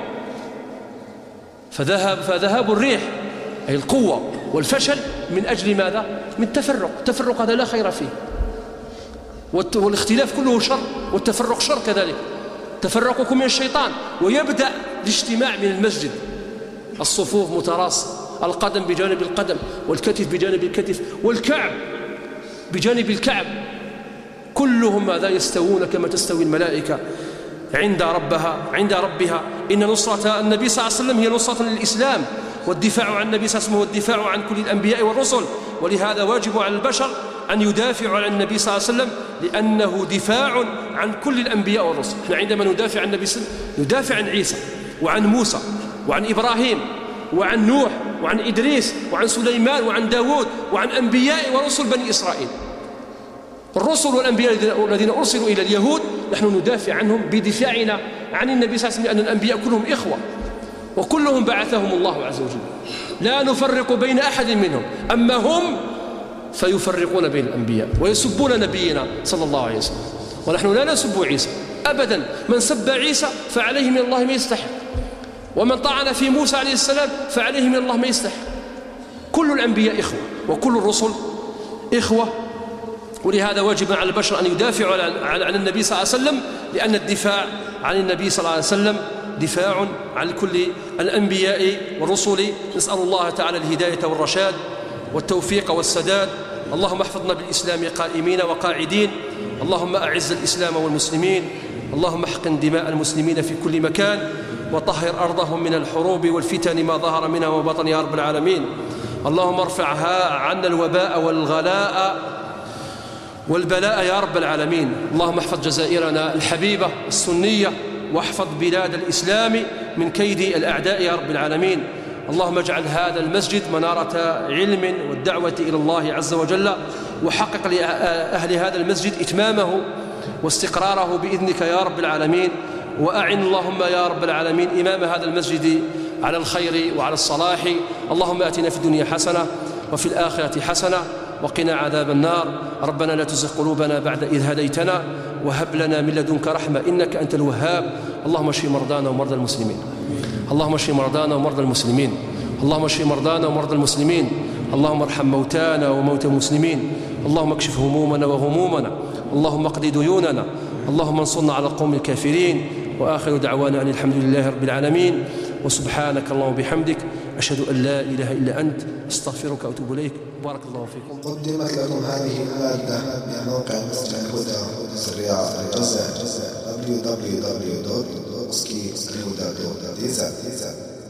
فذهب فذهاب الريح أي القوة والفشل من أجل ماذا؟ من التفرق. التفرق هذا لا خير فيه، والاختلاف كله شر، والتفرق شر كذلك. تفرقكم من الشيطان. ويبدأ الاجتماع من المسجد، الصفوف متراصة، القدم بجانب القدم والكتف بجانب الكتف والكعب بجانب الكعب، كلهم ماذا يستوون كما تستوي الملائكة عند ربها عند ربها. إن نصرة النبي صلى الله عليه وسلم هي نصرة للإسلام، والدفاع عن النبي صلى الله عليه وسلم هو الدفاع عن كل الأنبياء والرسل، ولهذا واجب على البشر أن يدافعوا عن النبي صلى الله عليه وسلم، لأنه دفاع عن كل الأنبياء والرسل. احنا عندما ندافع عن النبي صلى الله عليه وسلم ندافع عن عيسى وعن موسى وعن إبراهيم وعن نوح وعن إدريس وعن سليمان وعن داود وعن أنبياء ورسل بني إسرائيل. الرسل والأنبياء الذين أرسلوا إلى اليهود نحن ندافع عنهم بدفاعنا عن النبي صلى الله عليه وسلم، لأن الأنبياء كلهم إخوة وكلهم بعثهم الله عز وجل، لا نفرق بين أحد منهم. أما هم فيفرقون بين الأنبياء ويسبون نبينا صلى الله عليه وسلم، ونحن لا نسب عيسى أبدا. من سب عيسى فعليه من الله ما يستحق، ومن طعن في موسى عليه السلام فعليه من الله ما يستحق. كل الأنبياء إخوة وكل الرسل إخوة، ولهذا واجب على البشر أن يدافعوا عن النبي صلى الله عليه وسلم، لأن الدفاع عن النبي صلى الله عليه وسلم دفاع عن كل الأنبياء والرسل. نسأل الله تعالى الهداية والرشاد والتوفيق والسداد. اللهم احفظنا بالإسلام قائمين وقاعدين، اللهم أعز الإسلام والمسلمين، اللهم احقن دماء المسلمين في كل مكان، وطهر أرضهم من الحروب والفتن ما ظهر منها وبطن يا رب العالمين. اللهم ارفعها عنا الوباء والغلاء والبلاء يا رب العالمين. اللهم احفظ جزائرنا الحبيبة السنية، واحفظ بلاد الإسلام من كيد الأعداء يا رب العالمين. اللهم اجعل هذا المسجد منارة علم والدعوة إلى الله عز وجل، وحقق لأهل هذا المسجد إتمامه واستقراره بإذنك يا رب العالمين. وأعن اللهم يا رب العالمين إمام هذا المسجد على الخير وعلى الصلاح. اللهم آتنا في الدنيا حسنة وفي الآخرة حسنة وقنا عذاب النار. ربنا لا تزغ قلوبنا بعد إذ هديتنا وهب لنا من لدنك رحمة إنك أنت الوهاب. اللهم اشف مرضانا ومرضى المسلمين، اللهم اشف مرضانا ومرضى المسلمين، اللهم اشف مرضانا ومرضى المسلمين، اللهم ارحم موتانا وموتى المسلمين، اللهم اكشف همومنا وغمومنا، اللهم اقض ديوننا، اللهم انصرنا على القوم الكافرين. وآخر دعوانا أن الحمد لله رب العالمين، وسبحانك اللهم وبحمدك أشهد أن لا إله إلا أنت أستغفرك وأتوب إليك. بارك الله فيكم.
قدمت لكم هذه المادة من موقع مسجد الهدى الرياض الجزائر دبليو دبليو دبليو دوت اسكي دوت دي زد.